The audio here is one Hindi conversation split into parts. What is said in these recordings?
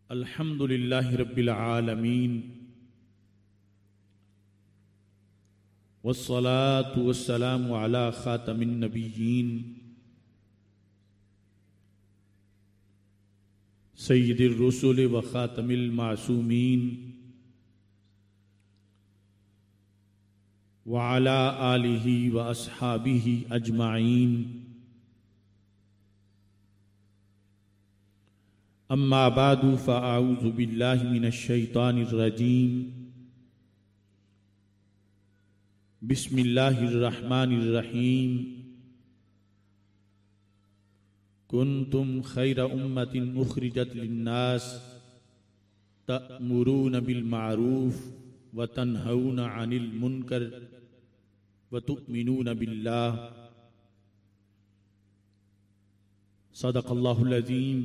अल्हम्दुलिल्लाहि रब्बिल आलमीन वस्सलातु वस्सलामु अला खातमिन नबिय्यीन सय्यिदिर रुसुल व खातमिल मासूमीन व अला आलिहि व अस्हाबिहि अजमाइन। अम्मा बादु फ़अऊज़ु बिल्लाहि मिनश शैतानिर रजीम। बिस्मिल्लाहिर रहमानिर रहीम। कुन्तुम खैरा उम्मतिन उखरिजत लिन्नास तअमुरूना बिल मारूफ व तन्हौना अनिल मुनकर व तु'मिनूना बिल्लाह। सदक़ल्लाहुल अज़ीम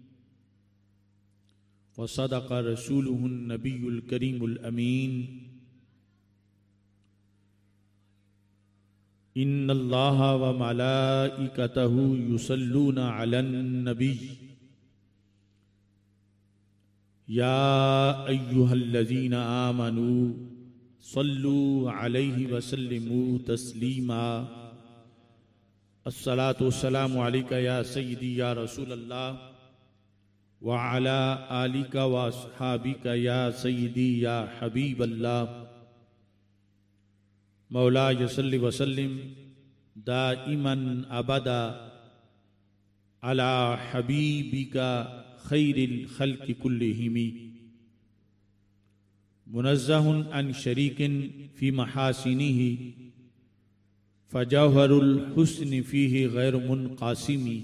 व सदक़ रसूलुहुन नबियुल करीमुल अमीन। इन्नल्लाहा व मलाइकतहु युसल्लूना अलन नबी या अय्युहल्लज़ीना आमनू सल्लू अलैहि व सल्लिमू तस्लीमा। अस्सलातु वस्सलामु अलैका या सय्यदी या रसूलल्लाह व अला आलिका व अस्हाबिका या सय्यदी या हबीबल्लाह। मौला यसल्लि वसल्लिम दाइमन अबदा अला हबीबिका खैरिल खल्क़ि कुल्लिहिमी। मुनज़्ज़हुन अन शरीकिन फी महासिनिही फजौहरुल हुस्नि फीही गैर मुनक़ासिमी।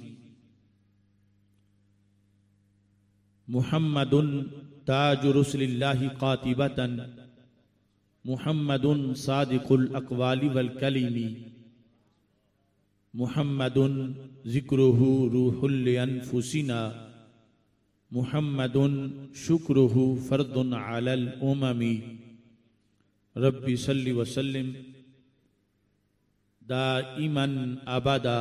मुहम्मदुन ताजु रुसुलिल्लाहि क़ातिबतन मुहम्मदुन सादिकुल अक़वालि वल कलिमी। मुहम्मदुन ज़िक्रुहु रूहुल लिअन्फुसिना मुहम्मदुन शुक्रुहु फ़र्दुन अलल उममी। रब्बि सल्लि व सल्लिम दाइमन अबदा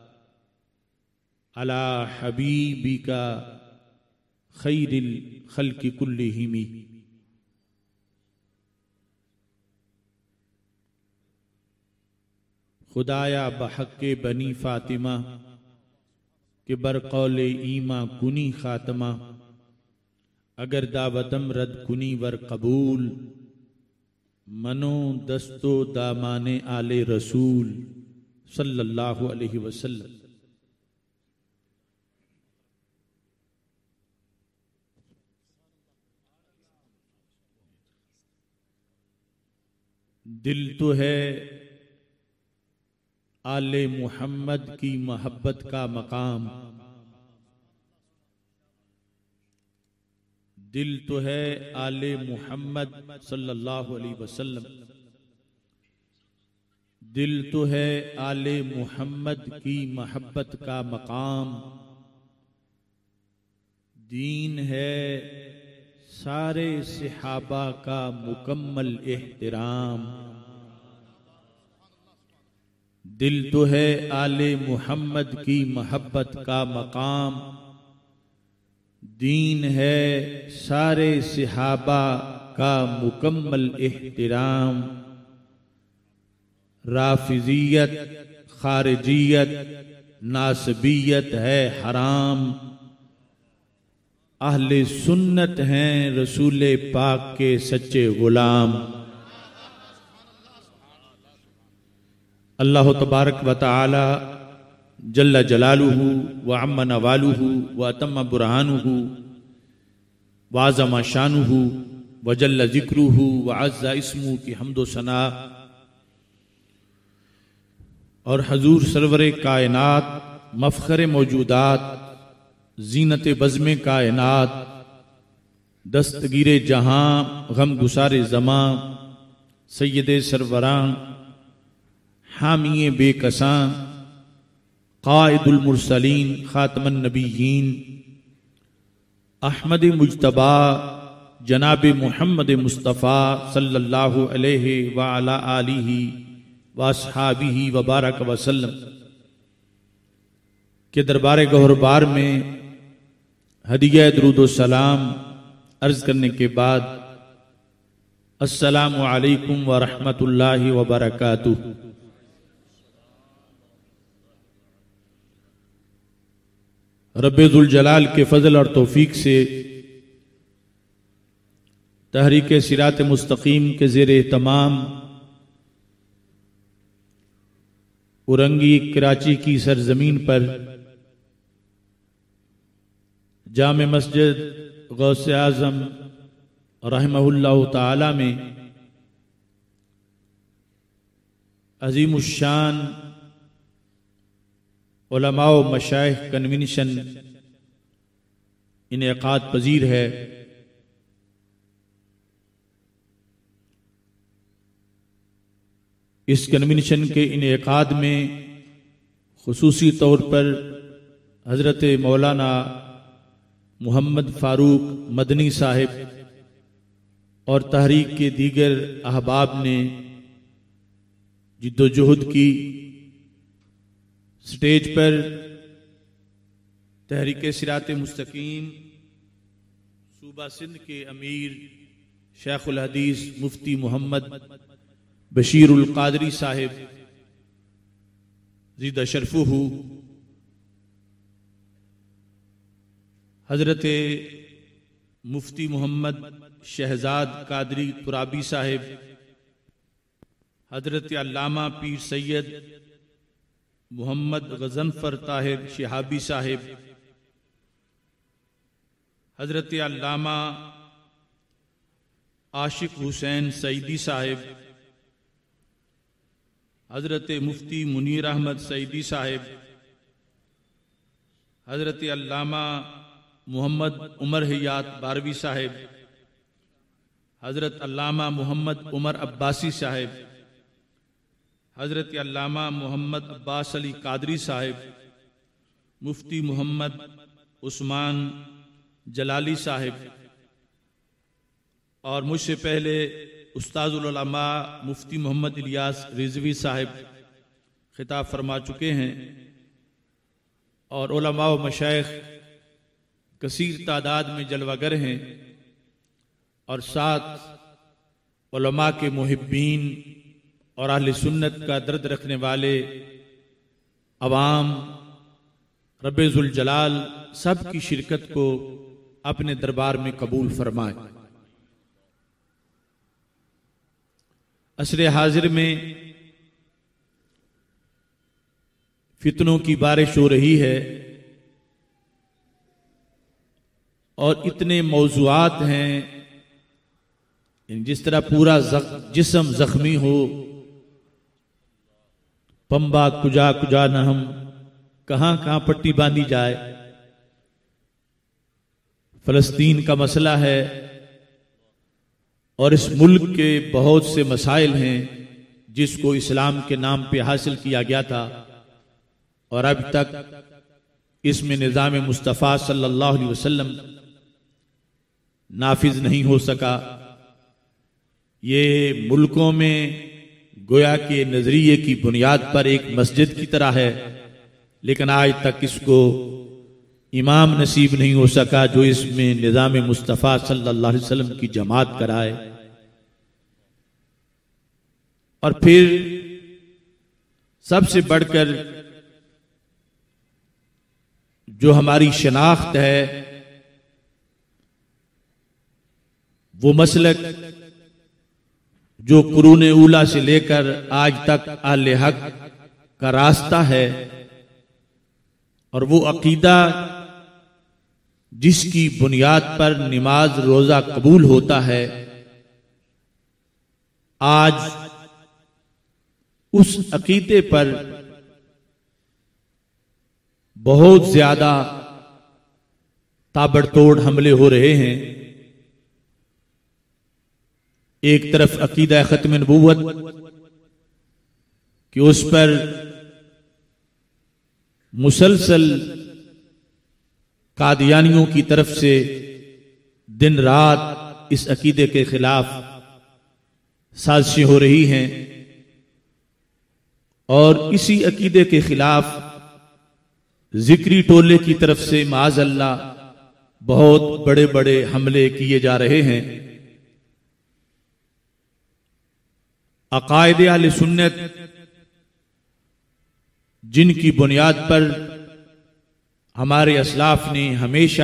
अला हबीबिका खैरिल खल्क़ि कुल्लिहिमी। खुदाया बहक़्क़े बनी फ़ातिमा के बरक़ौले ईमा कुनी ख़ातमा। अगर दावतम रद कुनी वर कबूल मनो दस्तो दामाने आले रसूल सल्लल्लाहु अलैहि वसल्लम। दिल तो है आले मुहम्मद की मोहब्बत का मकाम। दिल तो है आले मुहम्मद सल्लल्लाहु अलैहि वसल्लम। दिल तो है आले मुहम्मद की मोहब्बत का मकाम। दीन है सारे सहाबा का मुकम्मल एहतराम। दिल तो है आले मुहम्मद की मोहब्बत का मकाम। दीन है सारे सहाबा का मुकम्मल एहतराम। राफिजियत खारिजियत नासबियत है हराम। अहले सुन्नत हैं रसूले पाक के सच्चे गुलाम। अल्लाह तबारक व तआला जल्ल जलालुहु व अम्मा नवालुहु व अतम्मा बुरहानुहु व अज़्ज़मा शानुहु व जल्ल ज़िक्रुहु व अज़्ज़ा इस्मुहु की हम्दो सना और हजूर सरवरे कायनात मफ़ख़रे मौजूदात ज़ीनत बज़्मे कायनात दस्तगीरे जहां गम गुसारे ज़मां सय्यदे सरवरां हामिए बेकसां क़ाइदुल मुरसलीन ख़ातमुन नबिय्यीन अहमद मुज्तबा जनाब मुहम्मद मुस्तफ़ा सल्लल्लाहु अलैहि व अला आलिहि व अस्हाबिहि व बारक वसल्लम के दरबार गौहरबार में हदिया दुरूद सलाम अर्ज करने के बाद अस्सलामु अलैकुम व रहमतुल्लाहि व बरकातुहू। रब्बे जुल जलाल के फजल और तौफीक से तहरीक सिरात मुस्तकीम के ज़ेरे तमाम उरंगी कराची की सरजमीन पर जामे मस्जिद गौसे आज़म रहमहुल्लाह ताला में अज़ीमुश्शान उलमा व मशाइख कन्वेंशन इनेकाद पजीर है। इस कन्वेंशन के इनेकाद में खुसूसी तौर पर हज़रत मौलाना मोहम्मद फ़ारूक मदनी साहिब और तहरीक के दीगर अहबाब ने जिद्दोजहद की। स्टेज पर तहरीक सिरात मुस्तकीम सूबा सिंध के अमीर शेखुल हदीस मुफ्ती मोहम्मद बशीरुल कादरी साहिब ज़िद शरफुहू, हजरत मुफ्ती मोहम्मद शहजाद कादरी तुराबी साहिब, हजरत अल्लामा पीर सैयद मोहम्मद गजनफर ताहिर शिहाबी साहिब, हजरत अल्लामा आशिक हुसैन सईदी साहिब, हजरत मुफ्ती मुनीर अहमद सईदी साहिब, हजरत अल्लामा मोहम्मद उमर हयात बारवी साहिब, हजरत अल्लामा मोहम्मद उमर अब्बासी साहिब, हजरत अल्लामा मोहम्मद अब्बास अली कादरी साहिब, मुफ्ती मोहम्मद उस्मान जलाली साहिब और मुझसे पहले उस्ताजुल उलमा मुफ्ती मोहम्मद इलियास रिजवी साहिब खिताब फरमा चुके हैं और उलमा व मशाइख कसीर तादाद में जलवागर हैं और साथ उलमा के मुहिब्बीन और अहले सुन्नत का दर्द रखने वाले अवाम रब्बे जुल जलाल सब की शिरकत को अपने दरबार में कबूल फरमाए। असरे हाजिर में फितनों की बारिश हो रही है और इतने मौजुआत हैं, जिस तरह पूरा जिस्म जख्मी हो, पंबा कुजा कुजा न हम, कहां कहां पट्टी बांधी जाए। फलस्तीन का मसला है और इस मुल्क के बहुत से मसाइल हैं जिसको इस्लाम के नाम पे हासिल किया गया था और अब तक इसमें निज़ाम मुस्तफ़ा सल्लल्लाहु अलैहि वसल्लम नाफिज नहीं हो सका। ये मुल्कों में गोया के नजरिए की बुनियाद पर एक मस्जिद की तरह है, लेकिन आज तक इसको इमाम नसीब नहीं हो सका जो इसमें निज़ाम मुस्तफ़ा सल्लल्लाहु अलैहि वसल्लम की जमात कराए। और फिर सबसे बढ़कर जो हमारी शनाख्त है वो मसलक जो कुरून ऊला से लेकर आज तक अहले हक का रास्ता है और वो अकीदा जिसकी बुनियाद पर नमाज रोजा कबूल होता है, आज उस अकीदे पर बहुत ज्यादा ताबड़तोड़ हमले हो रहे हैं। एक तरफ अकीदा खत्म नबूवत कि उस पर मुसलसल कादियानियों की तरफ से दिन रात इस अकीदे के खिलाफ साजिशें हो रही हैं और इसी अकीदे के खिलाफ जिक्री टोले की तरफ से माज़ अल्लाह बहुत बड़े बड़े हमले किए जा रहे हैं। अकायदे अहले सुन्नत जिनकी बुनियाद पर हमारे असलाफ ने हमेशा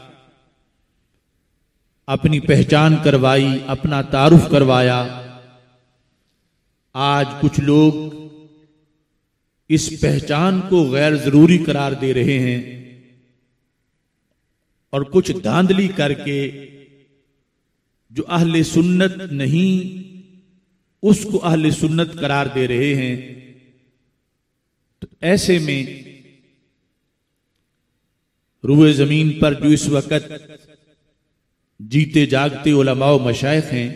अपनी पहचान करवाई, अपना तारुफ करवाया, आज कुछ लोग इस पहचान को गैर जरूरी करार दे रहे हैं और कुछ धांधली करके जो अहले सुन्नत नहीं उसको अहले सुन्नत करार दे रहे हैं। तो ऐसे में रूए जमीन पर जो इस वक्त जीते जागते उलमा व मशाइख हैं,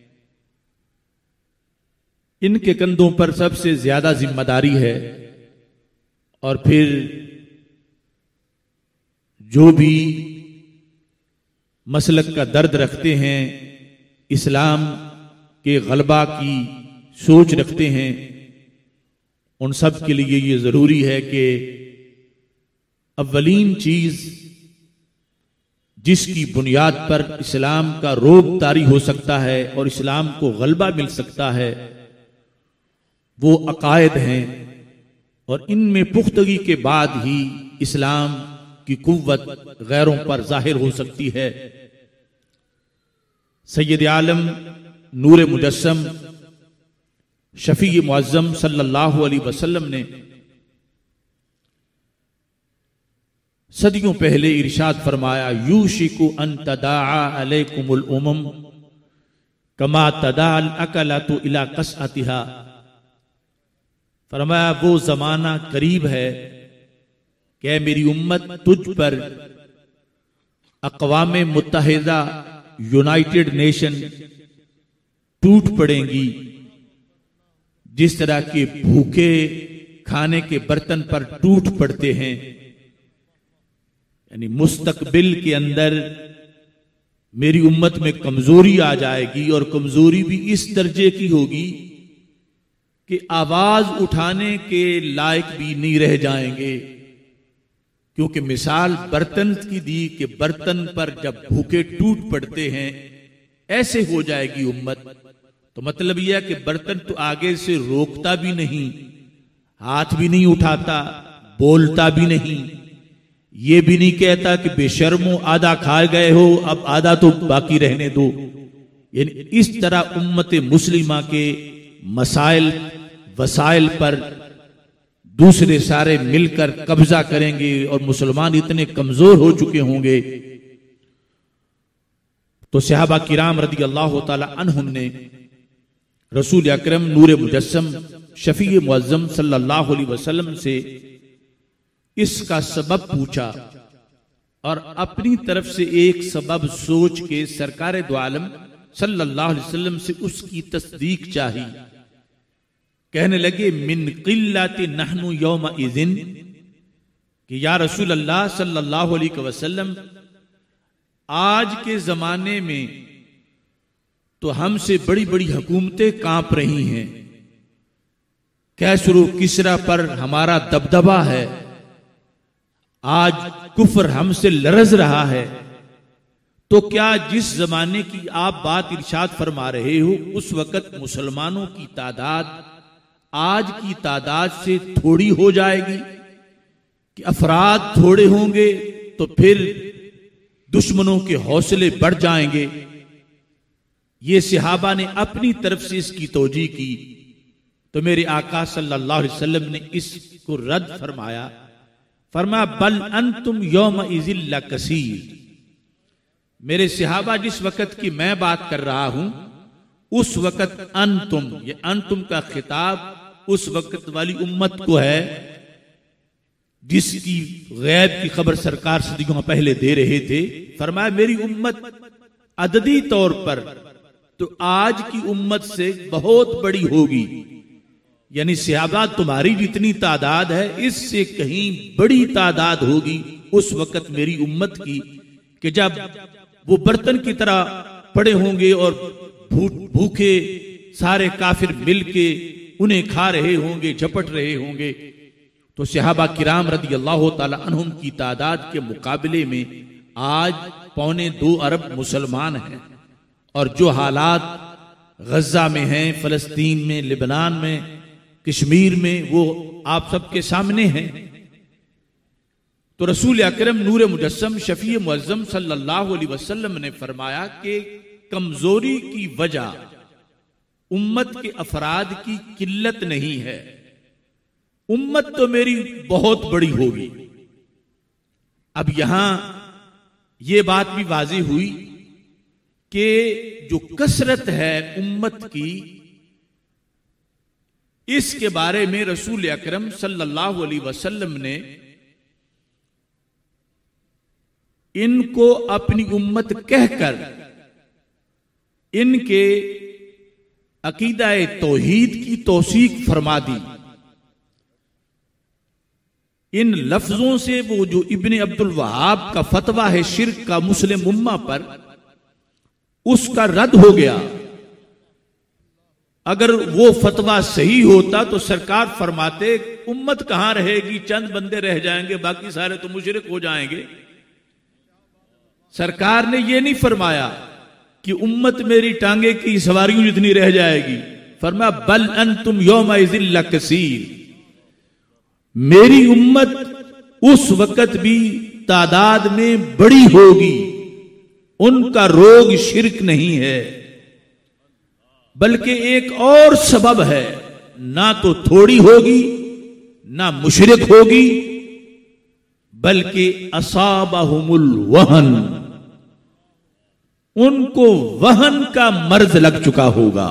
इनके कंधों पर सबसे ज्यादा जिम्मेदारी है। और फिर जो भी मसलक का दर्द रखते हैं, इस्लाम के गलबा की सोच रखते हैं, उन सब के लिए ये जरूरी है कि अव्वलीन चीज जिसकी बुनियाद पर इस्लाम का रोब तारी हो सकता है और इस्लाम को गलबा मिल सकता है, वो अकायद हैं। और इनमें पुख्तगी के बाद ही इस्लाम की कुव्वत गैरों पर जाहिर हो सकती है। सैयद आलम नूर मुजस्सम शफी मुअज्जम सल्लल्लाहु अलैहि वसल्लम ने सदियों पहले इरशाद फरमाया, यूशिकु अन तदाआ अलैकुमुल उमम कमा तदाअल अकलतु इला कसअतिहा। फरमाया वो जमाना करीब है कि मेरी उम्मत तुझ पर अक़वामे मुत्तहिदा यूनाइटेड नेशन टूट पड़ेंगी, जिस तरह के भूखे खाने के बर्तन पर टूट पड़ते हैं। यानी मुस्तकबिल के अंदर मेरी उम्मत में कमजोरी आ जाएगी और कमजोरी भी इस दर्जे की होगी कि आवाज उठाने के लायक भी नहीं रह जाएंगे। क्योंकि मिसाल बर्तन की दी कि बर्तन पर जब भूखे टूट पड़ते हैं ऐसे हो जाएगी उम्मत। तो मतलब यह है कि बर्तन तो आगे से रोकता भी नहीं, हाथ भी नहीं उठाता, बोलता भी नहीं, ये भी नहीं कहता कि बेशर्मो आधा खा गए हो अब आधा तो बाकी रहने दो। यानी इस तरह उम्मत मुस्लिमा के मसाइल वसाइल पर दूसरे सारे मिलकर कब्जा करेंगे और मुसलमान इतने कमजोर हो चुके होंगे। तो सहाबा किराम रदी अल्लाह ताला अन्हुम ने रसूल अकरम नूर मुजस्सम शफी मुअज्जम सल्लल्लाहु अलैहि वसल्लम से इसका सबब पूछा और अपनी तरफ से एक सबब सोच के सरकार दो आलम सल्लल्लाहु अलैहि वसल्लम से उसकी तस्दीक चाही। कहने लगे, मिन क़िल्लति नहनु यौम इज़िन, कि या रसूल अल्लाह सल्लल्लाहु अलैहि वसल्लम, आज के जमाने में तो हमसे बड़ी बड़ी हुकूमतें कांप रही हैं, कैसरो किसरा पर हमारा दबदबा है, आज कुफ्र हमसे लरज रहा है। तो क्या जिस जमाने की आप बात इरशाद फरमा रहे हो उस वक्त मुसलमानों की तादाद आज की तादाद से थोड़ी हो जाएगी कि अफराद थोड़े होंगे तो फिर दुश्मनों के हौसले बढ़ जाएंगे। ये सहाबा ने अपनी तरफ से इसकी तौजी की। तो मेरे आका सल्लल्लाहु अलैहि वसल्लम ने इसको रद्द फरमाया, फरमाया बल अंतुम यौम इज़िल लकसीर। मेरे सहाबा जिस वक्त की मैं बात कर रहा हूं उस वक्त अंतुम, ये अंतुम का खिताब उस वक्त वाली उम्मत को है जिसकी गैब की खबर सरकार सदियों पहले दे रहे थे। फरमाया मेरी उम्मत अददी तौर पर तो आज की उम्मत से बहुत बड़ी होगी, यानी सहाबा तुम्हारी जितनी तादाद है इससे कहीं बड़ी तादाद होगी उस वक्त मेरी उम्मत की, कि जब वो बर्तन की तरह पड़े होंगे और भूखे सारे काफिर मिलके उन्हें खा रहे होंगे, झपट रहे होंगे। तो सहाबा किराम रदी अल्लाह ताला अन्हुम की तादाद के मुकाबले में आज 1.25 अरब मुसलमान हैं और जो हालात गजा में हैं, फलस्तीन में, लेबनान में, कश्मीर में, वो आप सबके सामने हैं। तो रसूल अकरम नूर मुजस्सम शफी मुअज्जम सल्लल्लाहु अलैहि वसल्लम ने फरमाया कि कमजोरी की वजह उम्मत के अफराद की किल्लत नहीं है, उम्मत तो मेरी बहुत बड़ी होगी। अब यहां यह बात भी वाज़ेह हुई कि जो कसरत है उम्मत की, इसके बारे में रसूल अकरम सल्लल्लाहु अलैहि वसल्लम ने इनको अपनी उम्मत कहकर इनके अकीदा-ए तौहीद की तौसीक फरमा दी। इन लफ्जों से वो जो इब्ने अब्दुल वहाब का फतवा है शिर्क का मुस्लिम उम्मा पर, उसका रद्द हो गया। अगर वो फतवा सही होता तो सरकार फरमाते उम्मत कहां रहेगी, चंद बंदे रह जाएंगे, बाकी सारे तो मुशरिक हो जाएंगे। सरकार ने ये नहीं फरमाया कि उम्मत मेरी टांगे की सवारियों जितनी रह जाएगी, फरमाया बल अंतुम यौमइज़िन लकसीर, मेरी उम्मत उस वक्त भी तादाद में बड़ी होगी, उनका रोग शिर्क नहीं है बल्कि एक और सबब है, ना तो थोड़ी होगी ना मुशरिक होगी, बल्कि असाबहुमुल वहन, उनको वहन का मर्ज लग चुका होगा।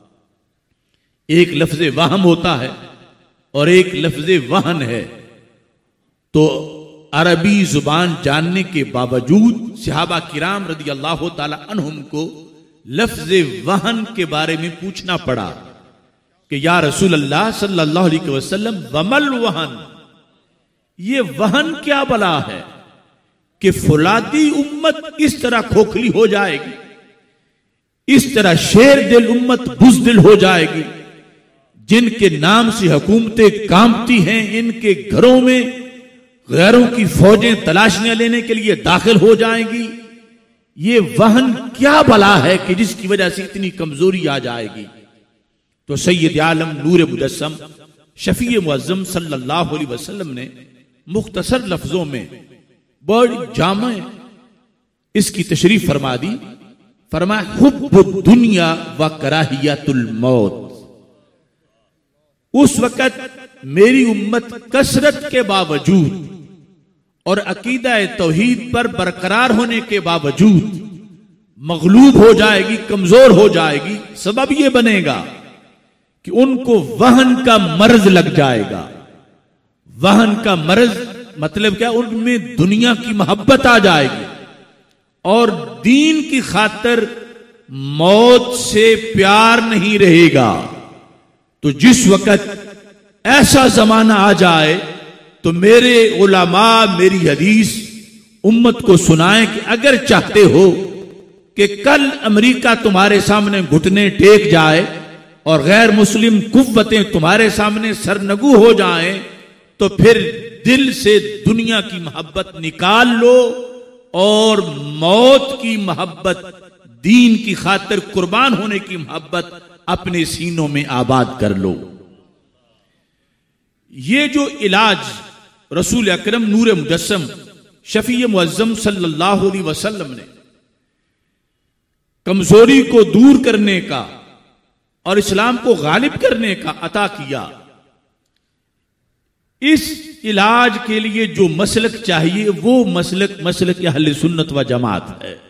एक लफ्ज वहम होता है और एक लफ्ज वहन है। तो अरबी जुबान जानने के बावजूद सहाबा किराम रदी अल्लाह ताला अन्हुम को लफ्ज वहन के बारे में पूछना पड़ा कि या रसूल अल्लाह सल्लल्लाहु अलैहि वसल्लम वमल वहन, ये वहन क्या बला है कि फुलादी उम्मत इस तरह खोखली हो जाएगी, इस तरह शेर दिल उम्मत बुज़दिल हो जाएगी, जिनके नाम से हुकूमतें कांपती हैं, इनके घरों में गैरों की फौजें तलाशियां लेने के लिए दाखिल हो जाएंगी। ये वहन क्या बला है कि जिसकी वजह से इतनी कमजोरी आ जाएगी। तो सैयद आलम नूर मुजस्सम शफी मुअज्जम सल्लल्लाहु अलैहि वसल्लम ने मुख्तसर लफ्जों में बड़ी जामा इसकी तशरीफ फरमा दी। फरमाया हुब्बुद दुनिया व कराहियतुल मौत, उस वक्त मेरी उम्मत कसरत के बावजूद और अकीदा तौहीद पर बरकरार होने के बावजूद मगलूब हो जाएगी, कमजोर हो जाएगी। सबब यह बनेगा कि उनको वहन का मर्ज लग जाएगा। वहन का मर्ज मतलब क्या, उनमें दुनिया की मोहब्बत आ जाएगी और दीन की खातिर मौत से प्यार नहीं रहेगा। तो जिस वक्त ऐसा जमाना आ जाए तो मेरे उलमा मेरी हदीस उम्मत को सुनाएं कि अगर चाहते हो कि कल अमेरिका तुम्हारे सामने घुटने टेक जाए और गैर मुस्लिम कुव्वतें तुम्हारे सामने सरनगू हो जाएं, तो फिर दिल से दुनिया की मोहब्बत निकाल लो और मौत की मोहब्बत, दीन की खातिर कुर्बान होने की मोहब्बत अपने सीनों में आबाद कर लो। ये जो इलाज रसूल अकरम नूर मुजस्सम शफी मुअज्जम सल्लल्लाहु अलैहि वसल्लम ने कमजोरी को दूर करने का और इस्लाम को गालिब करने का अता किया, इस इलाज के लिए जो मसलक चाहिए वो मसलक अहले सुन्नत व जमात है।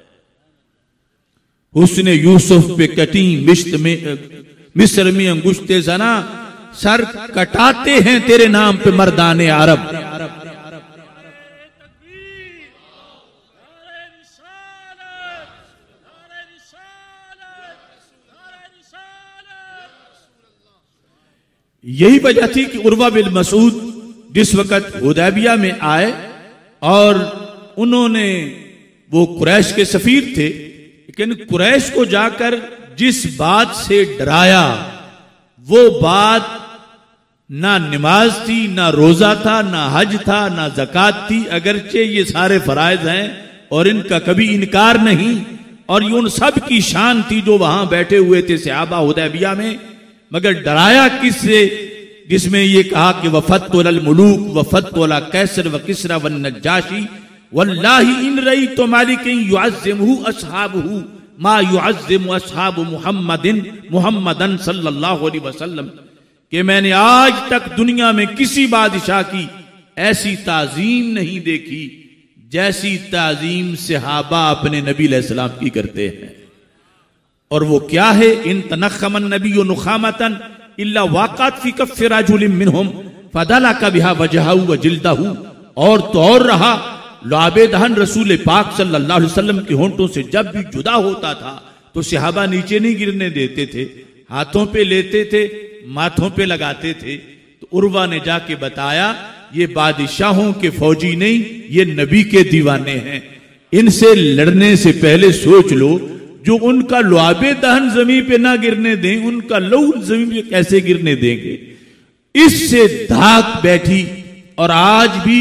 हुस्न यूसुफ पे कटी मिस्र में अंगुश्ते जना, सर कटाते हैं तेरे नाम पे मर्दाने अरब। यही वजह थी कि उर्वा बिन मसूद जिस वक्त हुदैबिया में आए और उन्होंने, वो कुरैश के सफीर थे, लेकिन कुरैश को जाकर जिस बात से डराया वो बात ना नमाज थी, ना रोजा था, ना हज था, ना ज़कात थी, अगरचे ये सारे फराइज हैं, और इनका कभी इनकार नहीं। और ये उन सब की शान थी जो वहां बैठे हुए थे सहाबा हुदैबिया में। मगर डराया किससे? जिसमें ये कहा कि वफतुल मुलूक वफतुल कैसर व किसरा व नज्जाशी वल्लाहि इन रई तो मालिक युअज़्ज़िमुहु अस्हाबुहु मा युअज़्ज़िमु अस्हाबु मुहम्मदन सल्लल्लाहु अलैहि वसल्लम, कि मैंने आज तक दुनिया में किसी बादशाह की ऐसी ताजीम नहीं देखी जैसी ताजीम सहाबा अपने नबी अलैहिस्सलाम की करते हैं। और वो क्या है? इन तनख्खमन नबी नुखामतन इल्ला वाक़अत फी कफ़्फ़ि रजुलिन मिनहुम फदलका बिहा वजहहु व जिल्दहु। और तो और रहा, लुआबे दहन रसूल पाक सल्लल्लाहु अलैहि वसल्लम के होंठों से जब भी जुदा होता था तो सहाबा नीचे नहीं गिरने देते थे, हाथों पे लेते थे, माथों पे लगाते थे। तो उर्वा ने जाके बताया ये बादशाहों के फौजी नहीं, ये नबी के दीवाने हैं। इनसे लड़ने से पहले सोच लो, जो उनका लुआबे दहन जमीन पे ना गिरने दें, उनका लहू जमीन पे कैसे गिरने देंगे? इससे धाक बैठी। और आज भी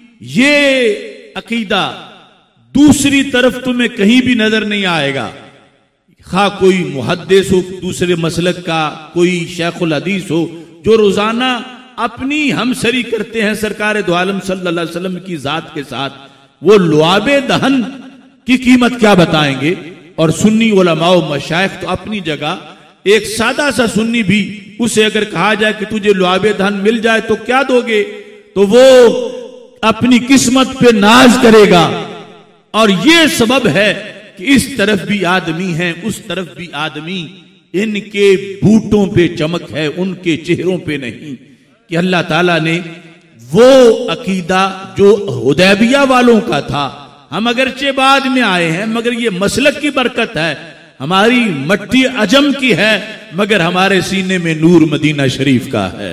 ये अकीदा दूसरी तरफ तुम्हें कहीं भी नजर नहीं आएगा। खा कोई मुहद्दिस हो दूसरे मसलक का, कोई शेखुल हदीस हो, जो रोजाना अपनी हमसरी करते हैं सरकार दो आलम सल्लल्लाहु अलैहि वसल्लम की जात के साथ, वो लुआबे दहन की कीमत क्या बताएंगे? और सुन्नी उलमा व मशाइख तो अपनी जगह, एक सादा सा सुन्नी भी उसे अगर कहा जाए कि तुझे लुआबे दहन मिल जाए तो क्या दोगे, तो वो अपनी किस्मत पे नाज करेगा। और ये सबब है कि इस तरफ भी आदमी है, उस तरफ भी आदमी, इनके बूटों पे चमक है, उनके चेहरों पे नहीं। कि अल्लाह ताला ने वो अकीदा जो हुदैबिया वालों का था, हम अगरचे बाद में आए हैं मगर ये मसलक की बरकत है, हमारी मट्टी अजम की है मगर हमारे सीने में नूर मदीना शरीफ का है।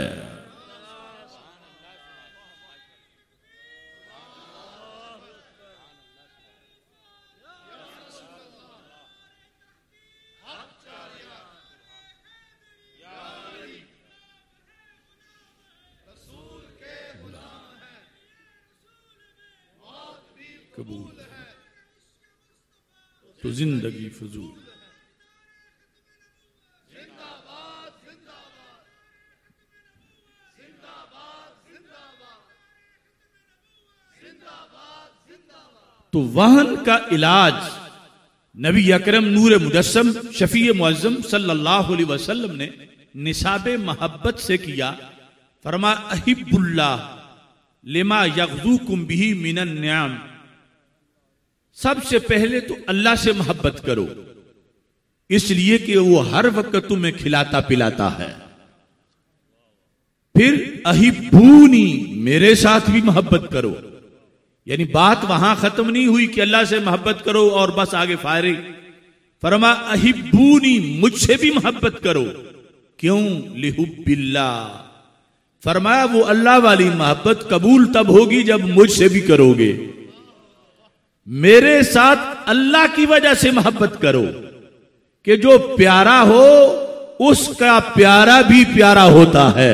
कबूल तो जिंदगी फजूल। तो वहन का इलाज नबी अकरम नूर मुजस्सम शफी मुअज्जम सल्लल्लाहु अलैहि वसल्लम ने निसाबे मोहब्बत से किया। फरमा अहिब्बुल्लाह लिमा यग़ज़ूकुम बिही मिनन नियाम। सबसे पहले तो अल्लाह से मोहब्बत करो, इसलिए कि वो हर वक्त तुम्हें खिलाता पिलाता है। फिर अहिब्बूनी, मेरे साथ भी मोहब्बत करो। यानी बात वहां खत्म नहीं हुई कि अल्लाह से मोहब्बत करो और बस आगे फारिग। फरमा अहिब्बूनी, मुझसे भी मोहब्बत करो। क्यों? लिहुब्बिल्लाह। फरमाया वो अल्लाह वाली मोहब्बत कबूल तब होगी जब मुझसे भी करोगे। मेरे साथ अल्लाह की वजह से मोहब्बत करो कि जो प्यारा हो उसका प्यारा भी प्यारा होता है।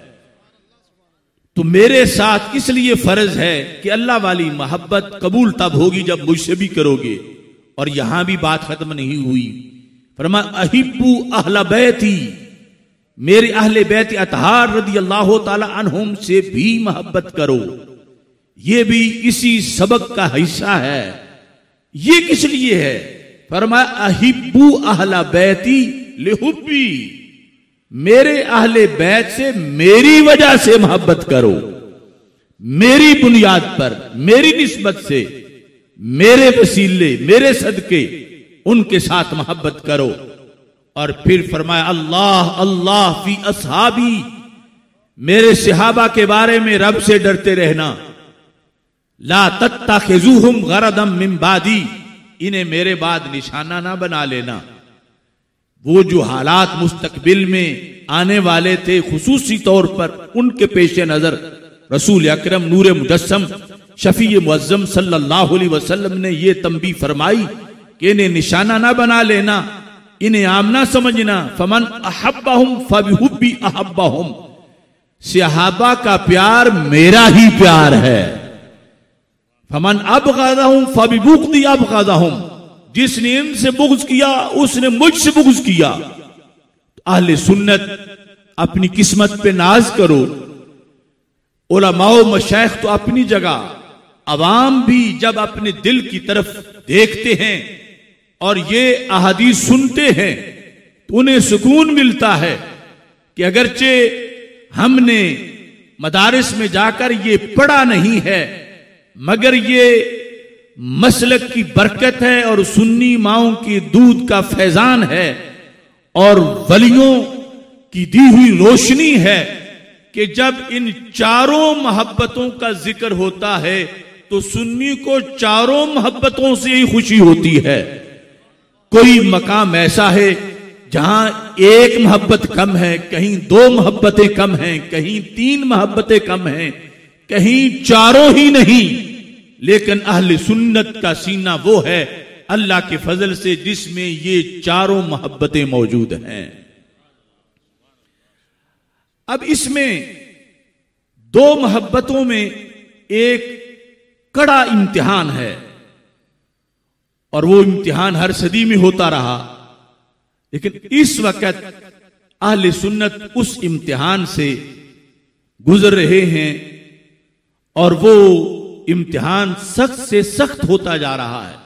तो मेरे साथ इसलिए फर्ज है कि अल्लाह वाली मोहब्बत कबूल तब होगी जब मुझसे भी करोगे। और यहां भी बात खत्म नहीं हुई। फरमा अहिब्बू अहले बैती, मेरे अहले बैत अतहार रदी अल्लाह ताला अन्हुम से भी मोहब्बत करो। ये भी इसी सबक का हिस्सा है। ये किस लिए है? फरमाया अहिब्बू अहले बैती लिहुब्बी, मेरे अहले बैत से मेरी वजह से मोहब्बत करो, मेरी बुनियाद पर, मेरी निस्बत से, मेरे वसीले, मेरे सदके उनके साथ मोहब्बत करो। और फिर फरमाया अल्लाह अल्लाह फी असहाबी, मेरे सहाबा के बारे में रब से डरते रहना। ला तत्तखिजुहुम गरदम मिन बादी, इन्हें मेरे बाद निशाना ना बना लेना। वो जो हालात मुस्तकबिल में आने वाले थे खुसूसी तौर पर, उनके पेश नजर रसूल अकरम नूर मुजस्सम शफी मुअज्जम सल्लल्लाहु अलैहि वसल्लम ने ये तंबीह फरमाई कि इन्हें निशाना ना बना लेना, इन्हें आमना समझना। फमन अहब्बहुम फबिहुब्बी फमन अबग़ज़हुम फबिबुग़्ज़ि अबग़ज़हुम, जिसने इनसे बुग़्ज़ किया उसने मुझसे बुग़्ज़ किया। अहले सुन्नत अपनी किस्मत पे नाज करो। उलमाओ मशाइख तो अपनी जगह, अवाम भी जब अपने दिल की तरफ देखते हैं और ये अहादीस सुनते हैं तो उन्हें सुकून मिलता है कि अगरचे हमने मदारिस में जाकर ये पढ़ा नहीं है, मगर ये मसलक की बरकत है और सुन्नी माओं की दूध का फैजान है और वलियों की दी हुई रोशनी है कि जब इन चारों मोहब्बतों का जिक्र होता है तो सुन्नी को चारों मोहब्बतों से ही खुशी होती है। कोई मकाम ऐसा है जहां एक मोहब्बत कम है, कहीं 2 मोहब्बतें कम हैं, कहीं 3 मोहब्बतें कम हैं, कहीं चारों ही नहीं। लेकिन अहले सुन्नत का सीना वो है अल्लाह के फजल से जिसमें ये चारों मोहब्बतें मौजूद हैं। अब इसमें 2 मोहब्बतों में एक कड़ा इम्तिहान है और वो इम्तिहान हर सदी में होता रहा, लेकिन इस वक्त अहले सुन्नत उस इम्तिहान से गुजर रहे हैं और वो इम्तिहान सख्त से सख्त होता जा रहा है।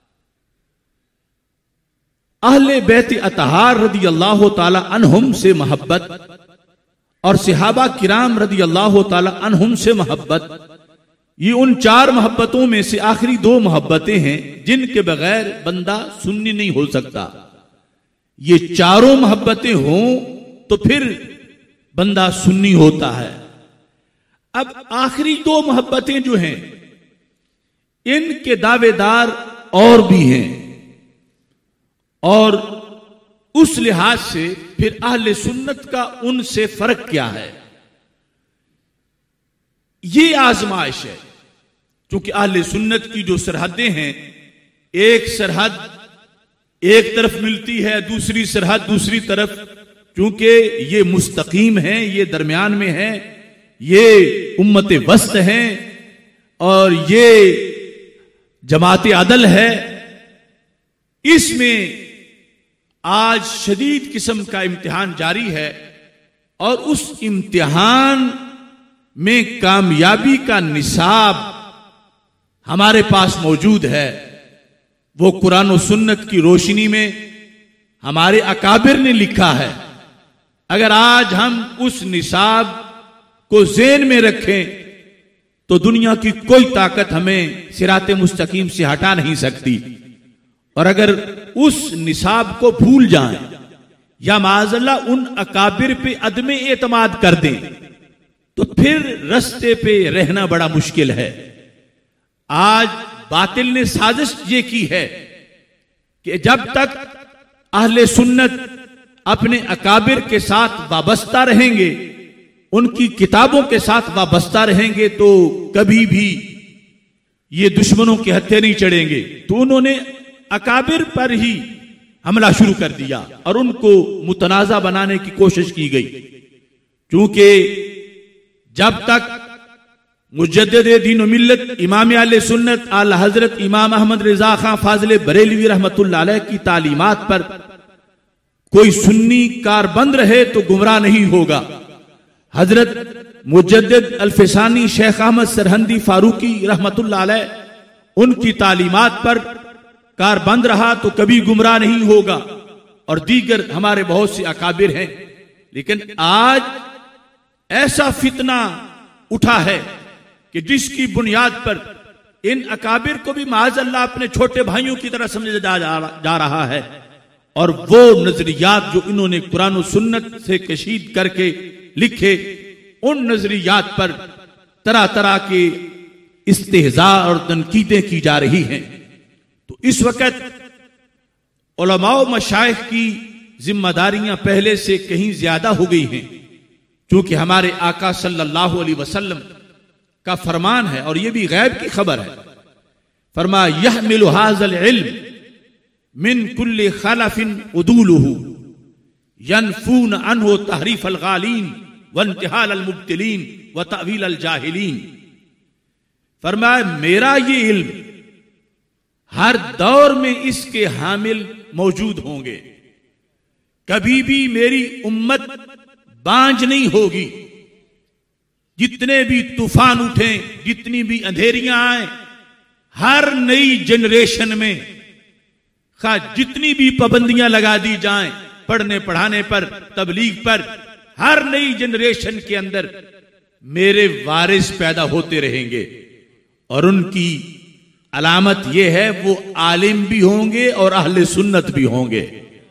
अहले बैत अतहार रदी अल्लाह ताला अन्हुम से मोहब्बत और सहाबा किराम रदी अल्लाह ताला अन्हुम से मोहब्बत, ये उन 4 मोहब्बतों में से आखिरी 2 मोहब्बतें हैं जिनके बगैर बंदा सुन्नी नहीं हो सकता। ये चारों मोहब्बतें हों तो फिर बंदा सुन्नी होता है। अब आखिरी 2 मोहब्बतें जो हैं इनके दावेदार और भी हैं और उस लिहाज से फिर अहले सुन्नत का उनसे फर्क क्या है, ये आजमाइश है। क्योंकि अहले सुन्नत की जो सरहदें हैं, एक सरहद एक तरफ मिलती है, दूसरी सरहद दूसरी तरफ, क्योंकि ये मुस्तकीम है, ये दरमियान में है, ये उम्मत वस्त है और ये जमात अदल है। इसमें आज शदीद किस्म का इम्तिहान जारी है और उस इम्तिहान में कामयाबी का निसाब हमारे पास मौजूद है। वो कुरान और सुन्नत की रोशनी में हमारे अकाबिर ने लिखा है। अगर आज हम उस निसाब को ज़हन में रखें तो दुनिया की कोई ताकत हमें सिराते मुस्तकीम से हटा नहीं सकती। और अगर उस निसाब को भूल जाएं या माज़अल्लाह उन अकाबिर पे अदमे एतमाद कर दें तो फिर रस्ते पे रहना बड़ा मुश्किल है। आज बातिल ने साजिश ये की है कि जब तक अहले सुन्नत अपने अकाबिर के साथ वाबस्ता रहेंगे, उनकी किताबों के साथ वाबस्ता रहेंगे, तो कभी भी ये दुश्मनों के हत्थे नहीं चढ़ेंगे। तो उन्होंने अकाबिर पर ही हमला शुरू कर दिया और उनको मुतनाज़ा बनाने की कोशिश की गई। क्योंकि जब तक मुजद्दिद दीन व मिल्लत इमाम आले सुन्नत आला हजरत इमाम अहमद रजा खां फाजिल बरेलवी रहमतुल्लाह अलैह की तालीमात पर कोई सुन्नी कारबंद रहे तो गुमराह नहीं होगा। हजरत मुजद्दिद अल्फसानी शेख अहमद सरहंदी फारूकी रहमतुल्लाह अलैह उनकी तालीमात पर कारबंद रहा तो कभी गुमराह नहीं होगा। और दीगर हमारे बहुत से अकाबिर हैं। लेकिन आज ऐसा फितना उठा है कि जिसकी बुनियाद पर इन अकाबिर को भी माज़अल्लाह अपने छोटे भाइयों की तरह समझा जा रहा है। और वो नजरियात जो इन्होंने कुरान और सुन्नत से कशीद करके लिखे, उन नजरियात पर तरह तरह के इस्तेहजा और तनकीदें की जा रही हैं। तो इस वक्त उलमाओ मशाइख की जिम्मेदारियां पहले से कहीं ज्यादा हो गई हैं, क्योंकि हमारे आका सल्लल्लाहु अलैहि वसल्लम का फरमान है और यह भी गैब की खबर है। फरमा यहमिलु हाज़ल इल्म मिन कुल्ली खलफिन उदूलुहु यनफून अन्हु तहरीफ अलगालीन व इंतिहाल अलमुब्तिलीन व तअवील अलजाहिलीन फरमाया मेरा ये इल्म हर दौर में इसके हामिल मौजूद होंगे, कभी भी मेरी उम्मत बांझ नहीं होगी। जितने भी तूफान उठें, जितनी भी अंधेरियां आए, हर नई जनरेशन में जितनी भी पाबंदियां लगा दी जाएं, पढ़ने पढ़ाने पर, तबलीग पर, हर नई जनरेशन के अंदर मेरे वारिस पैदा होते रहेंगे। और उनकी अलामत यह है वो आलिम भी होंगे और अहले सुन्नत भी होंगे।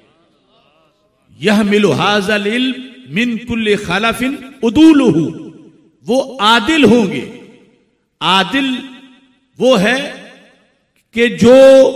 यहमिलु हाज़ल इल्म मिन कुल्li खलफिन उदूलुहु, वो आदिल होंगे। आदिल वो है कि जो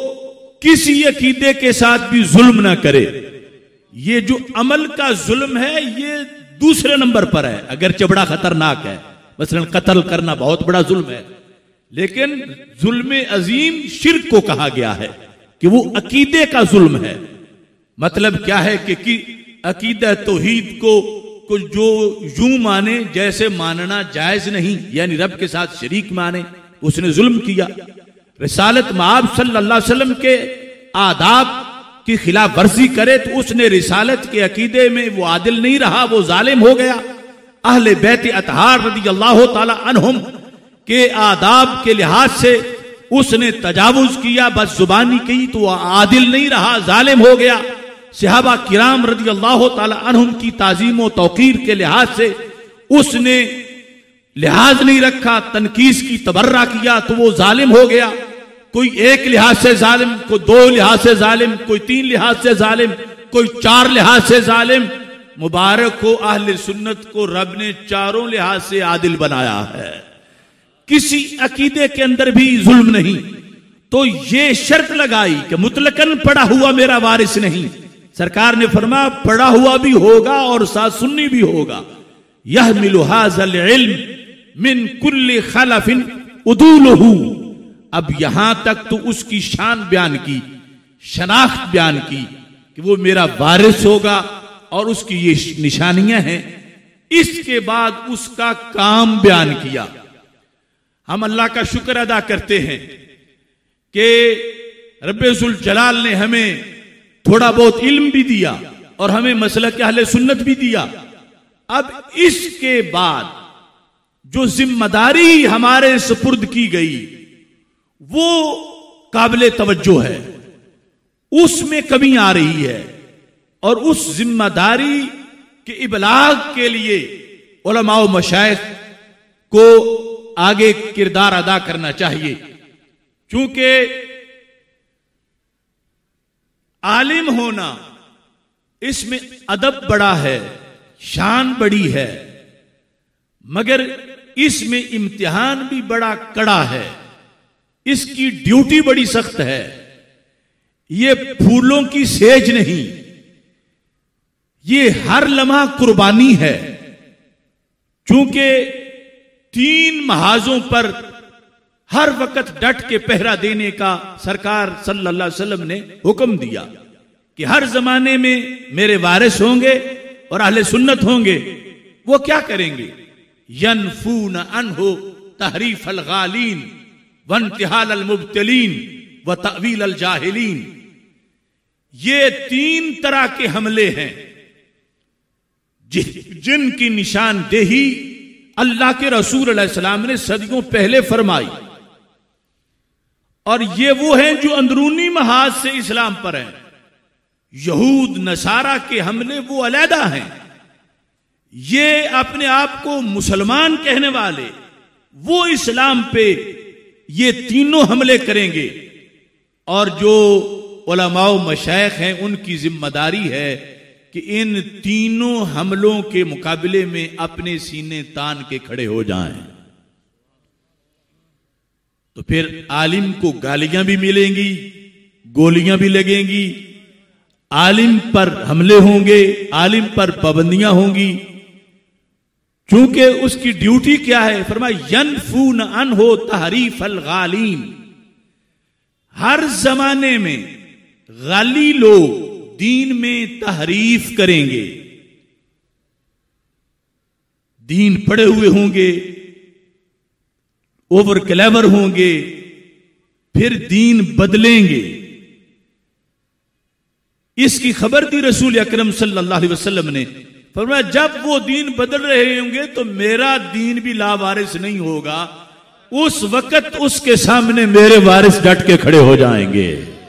किसी अकीदे के साथ भी जुल्म ना करे। ये जो अमल का जुल्म है ये दूसरे नंबर पर है, अगरचे बड़ा खतरनाक है। मसलन कत्ल करना बहुत बड़ा जुल्म है, लेकिन जुल्म अजीम शिर्क को कहा गया है कि वो अकीदे का जुल्म है। मतलब क्या है कि अकीदा तौहीद को जो यूं माने जैसे मानना जायज नहीं, यानी रब के साथ शरीक माने, उसने जुल्म किया। रिसालत मआब सल्लल्लाहु अलैहि वसल्लम के आदाब की खिलाफ वर्जी करे तो उसने रिसालत के अकीदे में वो आदिल नहीं रहा, वो जालिम हो गया। अहले बैत अतहार रज़ियल्लाहु ताला अन्हुम के आदाब के लिहाज से उसने तजावुज किया, बस जुबानी की, तो वह आदिल नहीं रहा, जालिम हो गया। सहाबा किराम रज़ियल्लाहु ताला अन्हुम की ताजीम व तौकीर के लिहाज से उसने लिहाज नहीं रखा, तनकीस की तबर्रा किया, तो वो जालिम हो गया। कोई एक लिहाज से जालिम, कोई दो लिहाज से जालिम, कोई तीन लिहाज से जालिम, कोई चार लिहाज से जालिम। मुबारक हो अहले सुन्नत को रब ने चारों लिहाज से आदिल बनाया है, किसी अकीदे के अंदर भी जुल्म नहीं। तो ये शर्त लगाई कि मुतलकन पढ़ा हुआ मेरा वारिस नहीं। सरकार ने फरमाया पढ़ा हुआ भी होगा और साथ सुन्नी भी होगा। यहमिलु हाज़ल इल्म मिन कुल्li खलफिन उदूलुहु। अब यहां तक तो उसकी शान बयान की, शनाख्त बयान की कि वो मेरा वारिस होगा और उसकी ये निशानियां हैं। इसके बाद उसका काम बयान किया। हम अल्लाह का शुक्र अदा करते हैं कि रब्बुल जलाल ने हमें थोड़ा बहुत इल्म भी दिया और हमें मसलक अहले सुन्नत भी दिया। अब इसके बाद जो जिम्मेदारी हमारे सुपुर्द की गई वो काबिले तवज्जो है, उसमें कमी आ रही है। और उस जिम्मेदारी के इबलाग के लिए उलमा व मशाइख को आगे किरदार अदा करना चाहिए। क्योंकि आलिम होना, इसमें अदब बड़ा है, शान बड़ी है, मगर इसमें इम्तिहान भी बड़ा कड़ा है। इसकी ड्यूटी बड़ी सख्त है। ये फूलों की सेज नहीं, ये हर लम्हा कुर्बानी है। चूंकि 3 महाजों पर हर वक्त डट के पहरा देने का सरकार सल्लल्लाहु अलैहि वसल्लम ने हुक्म दिया कि हर जमाने में मेरे वारिस होंगे और अहले सुन्नत होंगे। वो क्या करेंगे? यनफून अनहु तहरीफ अल गालीन वंतिहाल अल मुब्तलीन व तअवील अल जाहिलीन। ये 3 तरह के हमले हैं जिनकी निशानदेही अल्लाह के रसूल अलैहि सलाम ने सदियों पहले फरमाई। और ये वो हैं जो अंदरूनी महाज से इस्लाम पर हैं। यहूद नसारा के हमले वो अलहदा हैं। ये अपने आप को मुसलमान कहने वाले वो इस्लाम पे ये तीनों हमले करेंगे। और जो उलमा व मशाइख हैं उनकी जिम्मेदारी है कि इन तीनों हमलों के मुकाबले में अपने सीने तान के खड़े हो जाएं। तो फिर आलिम को गालियां भी मिलेंगी, गोलियां भी लगेंगी, आलिम पर हमले होंगे, आलिम पर पाबंदियां होंगी। क्योंकि उसकी ड्यूटी क्या है? फरमाया यनफून अनहु तहरीफ अल गालीन। हर जमाने में गाली लोग दीन में तहरीफ करेंगे। दीन पढ़े हुए होंगे, ओवर क्लेवर होंगे, फिर दीन बदलेंगे। इसकी खबर दी रसूल अकरम सल्लल्लाहु अलैहि वसल्लम ने। फरमाया जब वो दीन बदल रहे होंगे तो मेरा दीन भी लावारिस नहीं होगा, उस वक्त उसके सामने मेरे वारिस डट के खड़े हो जाएंगे।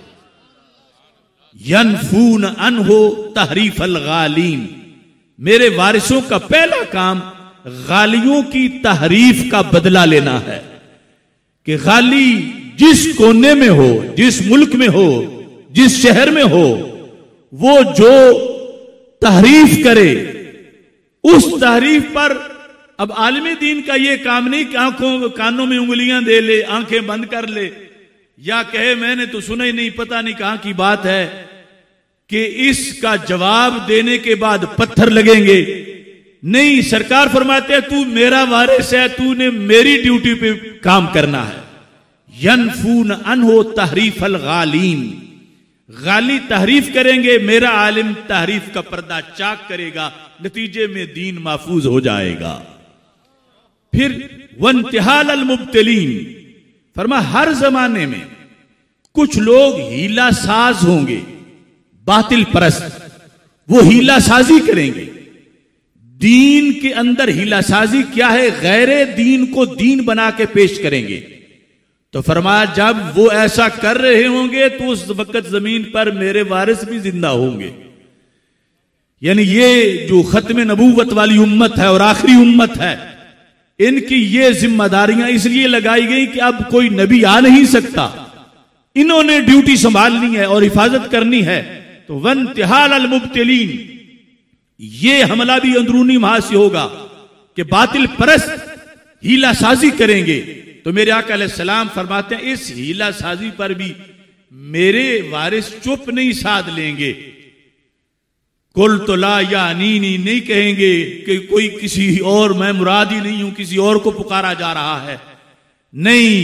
यनफून अनहो तहरीफ अल गालीन, मेरे वारिसों का पहला काम गालियों की तहरीफ का बदला लेना है कि गाली जिस कोने में हो, जिस मुल्क में हो, जिस शहर में हो, वो जो तहरीफ करे उस तहरीफ पर अब आलिम दीन का यह काम नहीं कि आंखों कानों में उंगलियां दे ले, आंखें बंद कर ले, या कहे मैंने तो सुना ही नहीं, पता नहीं कहां की बात है, कि इसका जवाब देने के बाद पत्थर लगेंगे। नहीं, सरकार फरमाते हैं तू मेरा वारिस है, तूने मेरी ड्यूटी पे काम करना है। यनफून अनहो तहरीफ अल गालीन, गाली तहरीफ करेंगे, मेरा आलिम तहरीफ का पर्दा चाक करेगा, नतीजे में दीन महफूज हो जाएगा। फिर वंतिहाल अल मुब्तलीन, फरमा हर जमाने में कुछ लोग हीला साज होंगे, बातिल परस्त, वो हीला साजी करेंगे। दीन के अंदर हीला साजी क्या है? गैरे दीन को दीन बना के पेश करेंगे। तो फरमाया जब वो ऐसा कर रहे होंगे तो उस वक्त जमीन पर मेरे वारिस भी जिंदा होंगे। यानी ये जो खत्म नबूवत वाली उम्मत है और आखिरी उम्मत है, इनकी ये जिम्मेदारियां इसलिए लगाई गई कि अब कोई नबी आ नहीं सकता, इन्होंने ड्यूटी संभालनी है और हिफाजत करनी है। तो वंतिहाल अल मुब्तलीन, ये हमला भी अंदरूनी वहां से होगा कि बातिल परस्त हीला साजी करेंगे। तो मेरे आका अलैहिस्सलाम फरमाते हैं इस हीला साजी पर भी मेरे वारिस चुप नहीं साध लेंगे। कुल तो ला या नीनी, नहीं कहेंगे कि कोई किसी और, मैं मुराद ही नहीं हूं, किसी और को पुकारा जा रहा है। नहीं,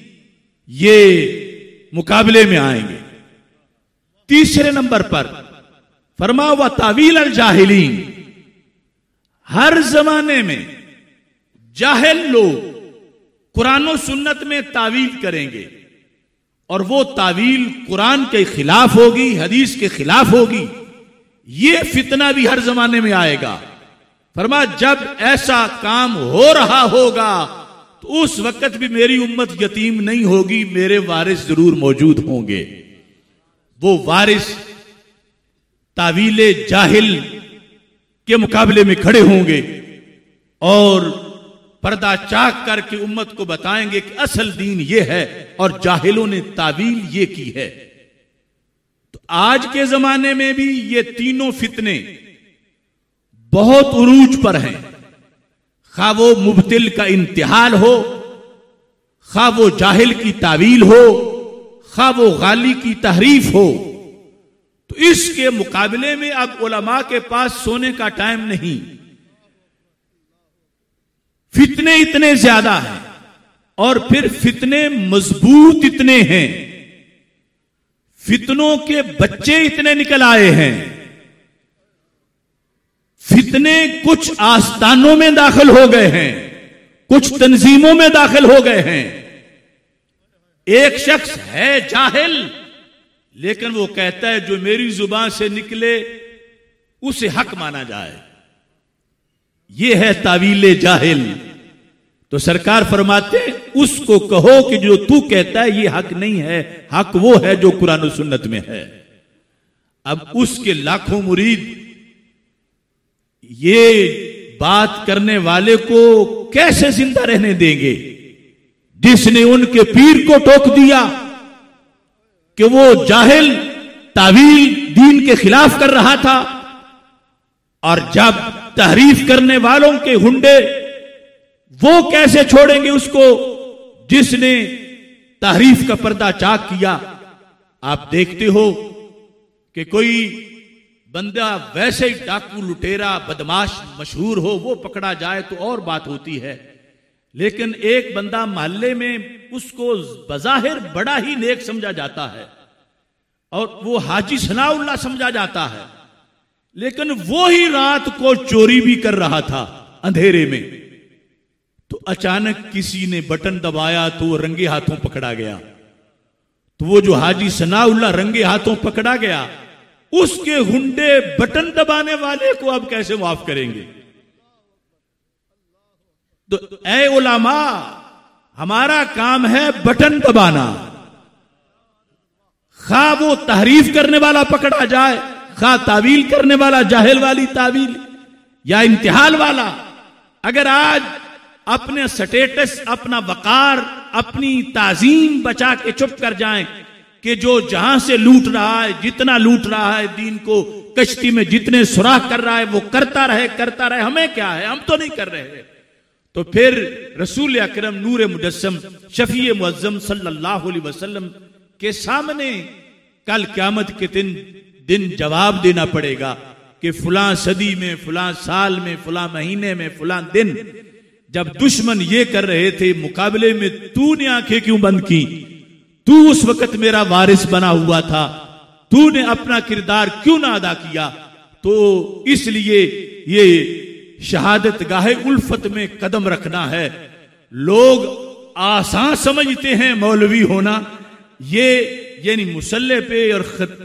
ये मुकाबले में आएंगे। तीसरे नंबर पर फरमा व तावील अल जाहिलीन, हर जमाने में जाहिल लोग कुरान और सुन्नत में तावील करेंगे और वो तावील कुरान के खिलाफ होगी, हदीस के खिलाफ होगी। ये फितना भी हर जमाने में आएगा। फरमा जब ऐसा काम हो रहा होगा तो उस वक्त भी मेरी उम्मत यतीम नहीं होगी, मेरे वारिस जरूर मौजूद होंगे। वो वारिस तावीले जाहिल के मुकाबले में खड़े होंगे और पर्दा चाक करके उम्मत को बताएंगे कि असल दीन ये है और जाहिलों ने तावील ये की है। तो आज के जमाने में भी ये तीनों फितने बहुत उरूज पर हैं। खा वो मुब्तिल का इंतिहाल हो, खा वो जाहिल की तावील हो, खा वो गाली की तहरीफ हो। तो इसके मुकाबले में अब उलमा के पास सोने का टाइम नहीं, फितने इतने ज्यादा हैं और फिर फितने मजबूत इतने हैं, फितनों के बच्चे इतने निकल आए हैं। फितने कुछ आस्थानों में दाखिल हो गए हैं, कुछ तंजीमों में दाखिल हो गए हैं। एक शख्स है जाहिल, लेकिन वो कहता है जो मेरी जुबान से निकले उसे हक माना जाए। ये है तावीले जाहिल। तो सरकार फरमाते उसको कहो कि जो तू कहता है ये हक नहीं है, हक वो है जो कुरान और सुन्नत में है। अब उसके लाखों मुरीद ये बात करने वाले को कैसे जिंदा रहने देंगे जिसने उनके पीर को टोक दिया कि वो जाहिल तावील दीन के खिलाफ कर रहा था, और जब तहरीफ करने वालों के हुंडे वो कैसे छोड़ेंगे उसको जिसने तहरीफ का पर्दा चाक किया। आप देखते हो कि कोई बंदा वैसे ही डाकू लुटेरा बदमाश मशहूर हो, वो पकड़ा जाए तो और बात होती है, लेकिन एक बंदा मोहल्ले में उसको बज़ाहिर बड़ा ही नेक समझा जाता है और वो हाजी सनाउल्लाह समझा जाता है, लेकिन वो ही रात को चोरी भी कर रहा था अंधेरे में। तो अचानक किसी ने बटन दबाया तो वो रंगे हाथों पकड़ा गया। तो वो जो हाजी सनाउल्लाह रंगे हाथों पकड़ा गया, उसके हुंडे बटन दबाने वाले को अब कैसे माफ करेंगे? तो ऐ उलमा, हमारा काम है बटन दबाना। खा वो तहरीफ करने वाला पकड़ा जाए, खा तावील करने वाला, जाहिल वाली तावील या इम्तिहाल वाला। अगर आज अपने स्टेटस, अपना वकार, अपनी ताजीम बचा के चुप कर जाएं कि जो जहां से लूट रहा है, जितना लूट रहा है, दीन को कश्ती में जितने सुराख कर रहा है वो करता रहे, हमें क्या है, हम तो नहीं कर रहे हैं। तो फिर रसूल अकरम नूर मुजस्सम शफी मुअज्जम सल्लल्लाहु अलैहि वसल्लम के सामने कल क़यामत के दिन जवाब देना पड़ेगा कि फुलां सदी में, फुलां साल में, फुलां महीने में, फुलां दिन जब दुश्मन ये कर रहे थे, मुकाबले में तूने आंखें क्यों बंद की? तू उस वक्त मेरा वारिस बना हुआ था, तूने अपना किरदार क्यों ना अदा किया? तो इसलिए ये शहादत गाहे उल्फत में कदम रखना है। लोग आसान समझते हैं मौलवी होना, ये यानी मुसल्ले पे और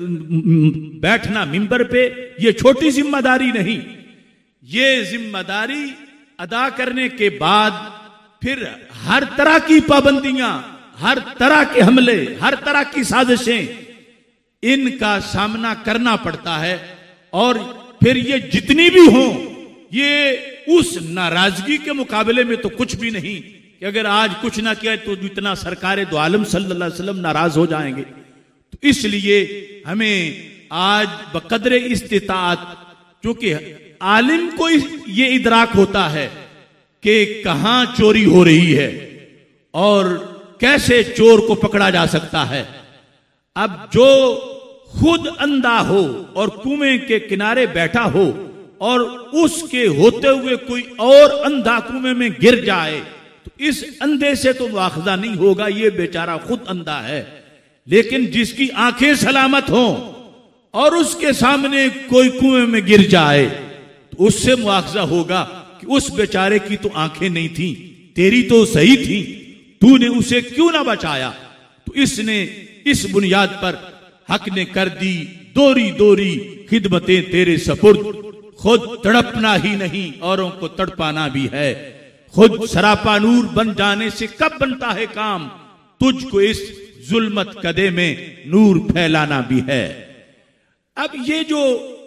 बैठना मिंबर पे, ये छोटी जिम्मेदारी नहीं। ये जिम्मेदारी अदा करने के बाद फिर हर तरह की पाबंदियां, हर तरह के हमले, हर तरह की साजिशें, इनका सामना करना पड़ता है। और फिर ये जितनी भी हों, ये उस नाराजगी के मुकाबले में तो कुछ भी नहीं कि अगर आज कुछ ना किया तो जितना सरकार दो आलम सल्लल्लाहु अलैहि वसल्लम नाराज हो जाएंगे। तो इसलिए हमें आज बकदरे इस्तिताअत, क्योंकि आलिम को ये इदराक होता है कि कहां चोरी हो रही है और कैसे चोर को पकड़ा जा सकता है। अब जो खुद अंधा हो और कुएं के किनारे बैठा हो और उसके होते हुए कोई और अंधा कुएं में गिर जाए, तो इस अंधे से तो मुआखजा नहीं होगा, ये बेचारा खुद अंधा है। लेकिन जिसकी आंखें सलामत हों और उसके सामने कोई कुएं में गिर जाए, तो उससे मुआखजा होगा कि उस बेचारे की तो आंखें नहीं थी, तेरी तो सही थी, तूने उसे क्यों ना बचाया? तो इसने इस बुनियाद पर हक ने कर दी दोरी दोरी खिदमतें तेरे सपुर्द। खुद तड़पना ही नहीं, औरों को तड़पाना भी है। खुद सरापा नूर बन जाने से कब बनता है काम, तुझको इस जुल्मत कदे में नूर फैलाना भी है। अब ये जो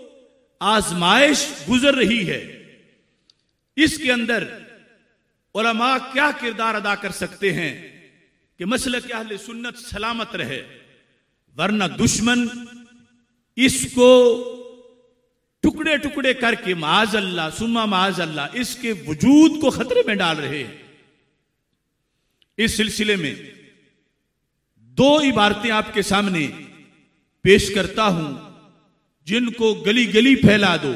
आजमाइश गुजर रही है, इसके अंदर उलमा क्या किरदार अदा कर सकते हैं कि मसलक अहले सुन्नत सलामत रहे, वरना दुश्मन इसको टुकड़े टुकड़े करके माअज़ल्लाह सुम्मा माअज़ल्लाह इसके वजूद को खतरे में डाल रहे हैं। इस सिलसिले में दो इबारतें आपके सामने पेश करता हूं, जिनको गली गली फैला दो।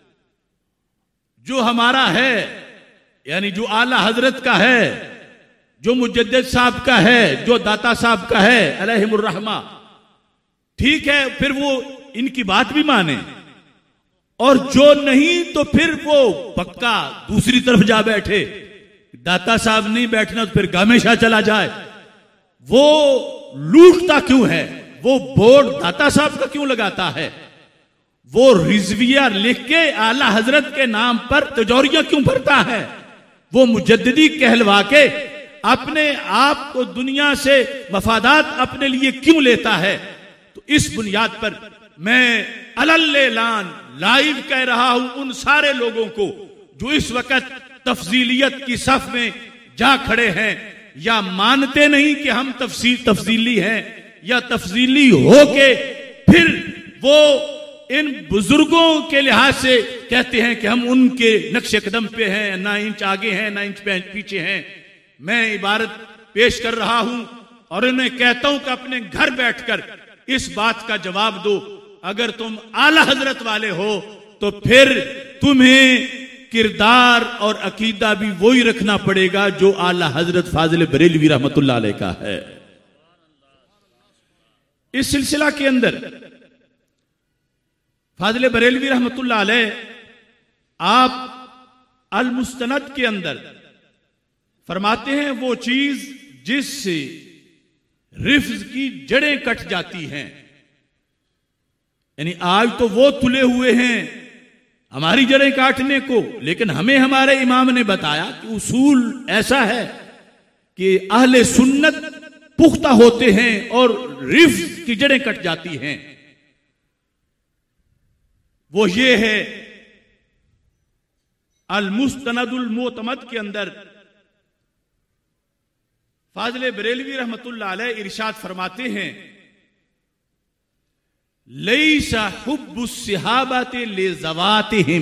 जो हमारा है, यानी जो आला हजरत का है, जो मुजद्दिद साहब का है, जो दाता साहब का है अलैहिमुर रहमा, ठीक है, फिर वो इनकी बात भी माने, और जो नहीं तो फिर वो पक्का दूसरी तरफ जा बैठे। दाता साहब नहीं बैठना तो फिर गामेशा चला जाए। वो लूटता क्यों है? वो बोर्ड दाता साहब का क्यों लगाता है? वो रिजविया लिख के आला हजरत के नाम पर तिजोरियां क्यों भरता है? वो मुजद्दिदी कहलवा के अपने आप को दुनिया से मफादात अपने लिए क्यों लेता है? तो इस बुनियाद पर मैं अलल्लेलान लाइव कह रहा हूं उन सारे लोगों को जो इस वक्त तफजीलियत की सफ में जा खड़े हैं, या मानते नहीं कि हम तफजीली हैं, या तफजीली हो के फिर वो इन बुजुर्गों के लिहाज से कहते हैं कि हम उनके नक्शे कदम पे हैं, ना इंच आगे हैं ना इंच पीछे हैं। मैं इबारत पेश कर रहा हूं और उन्हें कहता हूं कि अपने घर बैठकर इस बात का जवाब दो। अगर तुम आला हजरत वाले हो तो फिर तुम्हें किरदार और अकीदा भी वही रखना पड़ेगा जो आला हजरत फाजिल बरेलवी रहमतुल्लाह अलैह का है। इस सिलसिला के अंदर फाजिल बरेलवी रहमतुल्लाह अलैह आप अल मुस्तनद के अंदर फरमाते हैं वो चीज जिससे रिफ्ज की जड़ें कट जाती हैं, यानी आज तो वो तुले हुए हैं हमारी जड़ें काटने को, लेकिन हमें हमारे इमाम ने बताया कि उसूल ऐसा है कि अहले सुन्नत पुख्ता होते हैं और रिफ्ज की जड़ें कट जाती हैं। वो ये है अल मुस्तनदुल मोतमद के अंदर फाजिल बरेलवी रहमतुल्लाह अलैह इरशाद फरमाते हैं, लैसा हुब्बुस सहाबाते लिज़वातिहिम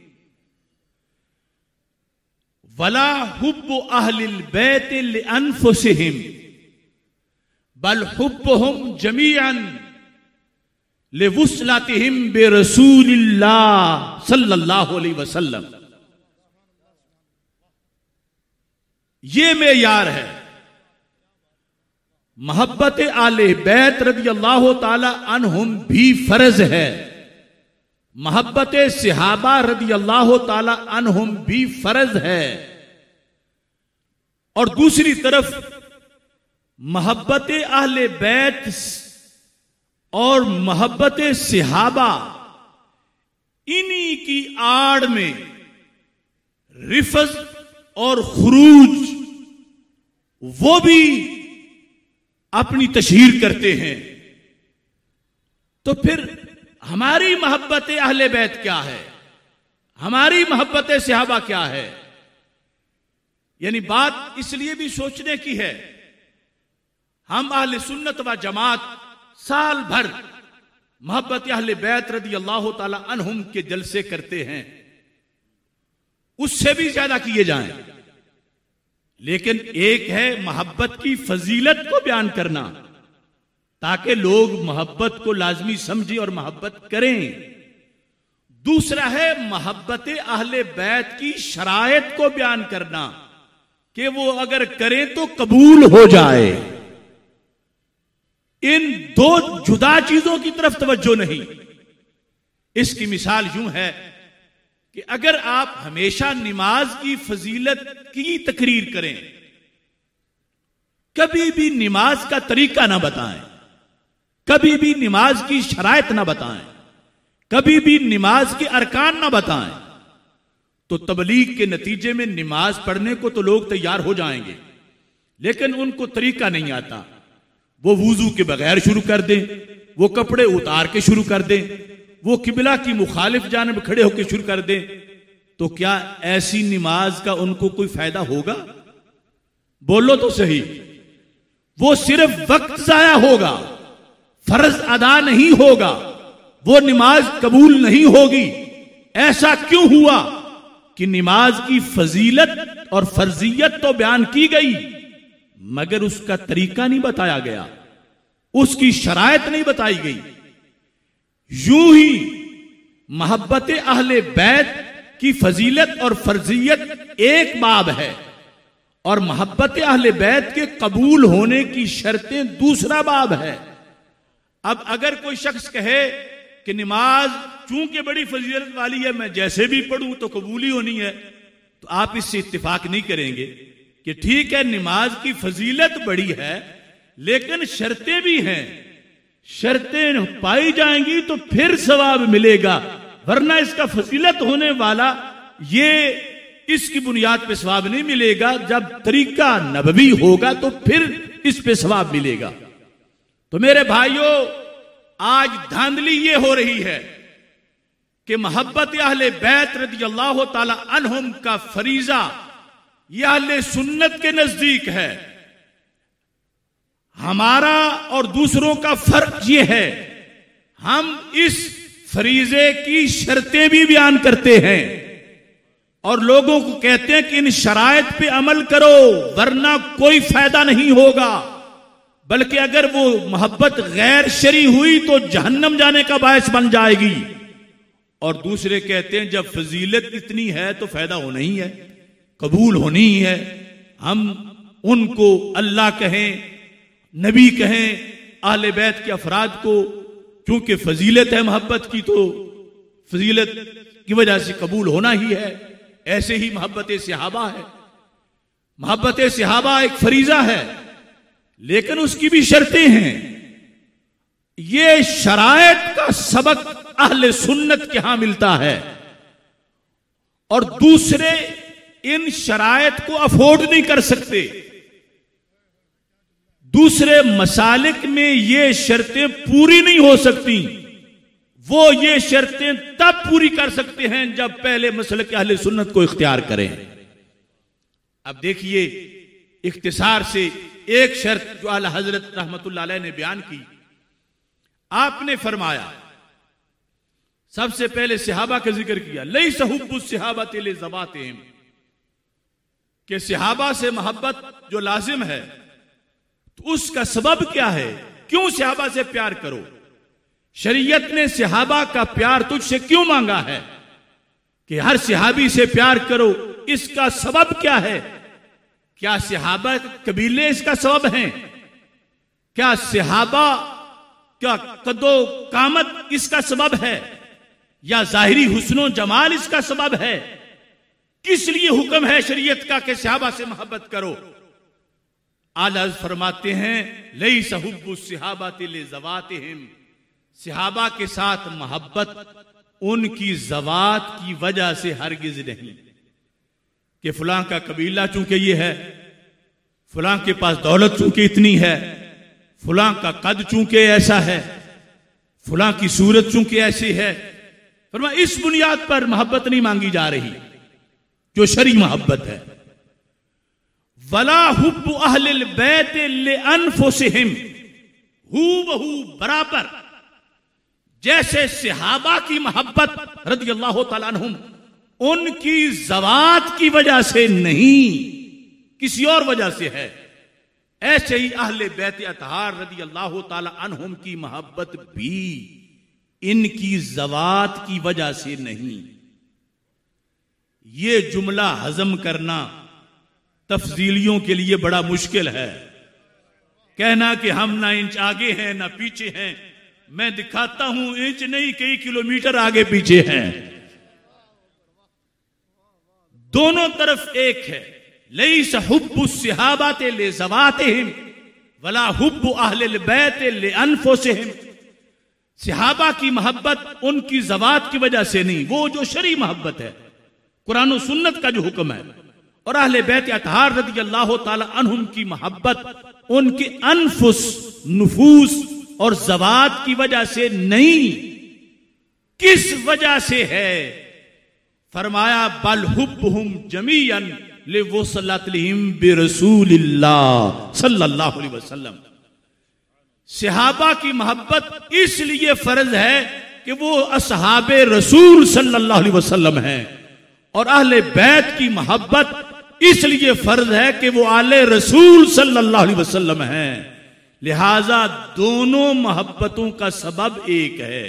वला हुब्बु अहलिल बैत लिअनफुसिहिम बल हुब्बुहुम जमीअन लिवुसलतिहिम बिरसूलिल्लाह सल्लल्लाहु अलैहि वसल्लम। ये मेयार है। मोहब्बत आले बैत रज़ी अल्लाह ताला अन्हुम भी फर्ज है, मोहब्बत सहाबा रज़ी अल्लाह ताला अन्हुम भी फर्ज है, और दूसरी तरफ मोहब्बत आले बैत और मोहब्बत सहाबा, इन्हीं की आड़ में रिफज और खुरूज वो भी अपनी तशहीर करते हैं। तो फिर हमारी मोहब्बत अहले बैत क्या है, हमारी मोहब्बत सहाबा क्या है? यानी बात इसलिए भी सोचने की है, हम अहले सुन्नत व जमात साल भर मोहब्बत अहले बैत रज़ी अल्लाह ताला अन्हुम के जलसे करते हैं, उससे भी ज्यादा किए जाएं, लेकिन एक है मोहब्बत की फजीलत को बयान करना ताकि लोग मोहब्बत को लाजमी समझें और मोहब्बत करें। दूसरा है मोहब्बत अहले बैत की शरायत को बयान करना कि वो अगर करें तो कबूल हो जाए। इन दो जुदा चीजों की तरफ तवज्जो नहीं। इसकी मिसाल यूं है कि अगर आप हमेशा नमाज की फजीलत की तकरीर करें, कभी भी नमाज का तरीका ना बताएं, कभी भी नमाज की शराइत ना बताएं, कभी भी नमाज के अरकान ना बताएं, तो तबलीग के नतीजे में नमाज पढ़ने को तो लोग तैयार हो जाएंगे, लेकिन उनको तरीका नहीं आता। वो वुजू के बगैर शुरू कर दें, वो कपड़े उतार के शुरू कर दें, वो किबला की मुखालिफ जानिब खड़े होकर शुरू कर दें, तो क्या ऐसी नमाज का उनको कोई फायदा होगा? बोलो तो सही। वो सिर्फ वक्त जाया होगा, फर्ज अदा नहीं होगा, वो नमाज कबूल नहीं होगी। ऐसा क्यों हुआ कि नमाज की फजीलत और फर्जियत तो बयान की गई, मगर उसका तरीका नहीं बताया गया, उसकी शराइत नहीं बताई गई। यूं ही मोहब्बत अहले बैत की फजीलत और फर्जियत एक बाब है, और मोहब्बत अहले बैत के कबूल होने की शर्तें दूसरा बाब है। अब अगर कोई शख्स कहे कि नमाज चूंकि बड़ी फजीलत वाली है, मैं जैसे भी पढ़ूं तो कबूल ही होनी है, तो आप इससे इत्तेफाक नहीं करेंगे कि ठीक है नमाज की फजीलत बड़ी है, लेकिन शर्तें भी हैं, शर्तें पाई जाएंगी तो फिर सवाब मिलेगा, वरना इसका फजीलत होने वाला ये इसकी बुनियाद पे सवाब नहीं मिलेगा। जब तरीका नबवी होगा तो फिर इस पे सवाब मिलेगा। तो मेरे भाइयों, आज धांधली ये हो रही है कि मोहब्बत अहले बैत रज़ी अल्लाह ताला अन्हुम का फरीजा ये अहले सुन्नत के नजदीक है। हमारा और दूसरों का फर्क ये है, हम इस फरीजे की शर्तें भी बयान करते हैं और लोगों को कहते हैं कि इन शराइत पे अमल करो वरना कोई फायदा नहीं होगा, बल्कि अगर वो मोहब्बत गैर शरी हुई तो जहन्नम जाने का बायस बन जाएगी। और दूसरे कहते हैं जब फजीलत इतनी है तो फायदा होना ही है, कबूल होनी ही है। हम उनको अल्लाह कहें, नबी कहें, आले बैत के अफराद को, क्योंकि फजीलत है मोहब्बत की तो फजीलत की वजह से कबूल होना ही है। ऐसे ही मोहब्बत सहाबा है। मोहब्बत सहाबा एक फरीजा है, लेकिन उसकी भी शर्तें हैं। ये शरायत का सबक अहले सुन्नत के यहां मिलता है, और दूसरे इन शरायत को अफोर्ड नहीं कर सकते। दूसरे मसालिक में ये शर्तें पूरी नहीं हो सकती। वो ये शर्तें तब पूरी कर सकते हैं जब पहले मसलक अहले सुन्नत को इख्तियार करें। अब देखिए, इख्तिसार से एक शर्त जो आला हजरत रहमतुल्लाह अलैह ने बयान की, आपने फरमाया, सबसे पहले सहाबा का जिक्र किया, लैसा हुब्बु सहाबति लिज़वातिहिम, कि सहाबा से मोहब्बत जो लाजिम है तो उसका सबब क्या है, क्यों सहाबा से प्यार करो, शरीयत ने सहाबा का प्यार तुझसे क्यों मांगा है कि हर सहाबी से प्यार करो, इसका सबब क्या है? क्या सहाबा कबीले इसका सबब हैं? क्या सहाबा क्या कदो कामत इसका सबब है, या जाहिरी हुस्नो जमाल इसका सबब है? किस लिए हुक्म है शरीयत का कि सहाबा से मोहब्बत करो? आला फरमाते हैं, लैसा हुब्बु सहाबति लिज़वातिहिम, सहाबा के साथ मोहब्बत उनकी ज़वात की वजह से हरगिज नहीं, कि फलां का कबीला चूंकि ये है, फलां के पास दौलत चूंकि इतनी है, फलां का कद चूंकि ऐसा है, फलां की सूरत चूंकि ऐसी है, फरमा इस बुनियाद पर मोहब्बत नहीं मांगी जा रही जो शरी मोहब्बत है। वला हुब्बु अहलिल बैत लिअनफुसिहिम, हू बहू बराबर जैसे सहाबा की मोहब्बत रदियल्लाहु ताला अन्हुम उनकी ज़वात की वजह से नहीं, किसी और वजह से है, ऐसे ही अहले बैत अतहार रदियल्लाहु ताला अन्हुम की मोहब्बत भी इनकी ज़वात की वजह से नहीं। ये जुमला हजम करना तफजीलियों के लिए बड़ा मुश्किल है। कहना कि हम ना इंच आगे हैं ना पीछे हैं, मैं दिखाता हूं इंच नहीं कई किलोमीटर आगे पीछे हैं, दोनों तरफ एक है। लैसा हुब्बु सहाबति लिज़वातिहिम वला हुब्बु अहलिल बैत लिअनफुसिहिम, सहाबा की मोहब्बत उनकी ज़वात की वजह से नहीं, वो जो शरी मोहब्बत है, कुरान और सुन्नत का जो हुक्म है, और अहले बैत अतहार रदियल्लाहु ताला अन्हुम की मोहब्बत उनके अनफुस, नुफूस और ज़वात की वजह से नहीं। किस वजह से है? फरमाया बल हुब्बुहुम जमीअन लिवसलतिहिम बिरसूलिल्लाह सल्लल्लाहु अलैहि वसल्लम, सहाबा की मोहब्बत इसलिए फर्ज है कि वो असहाबे रसूल सल्लल्लाहु अलैहि वसल्लम हैं, और अहले बैत की मोहब्बत इसलिए फर्ज है कि वो आले रसूल सल्लल्लाहु अलैहि वसल्लम हैं। लिहाजा दोनों मोहब्बतों का सबब एक है।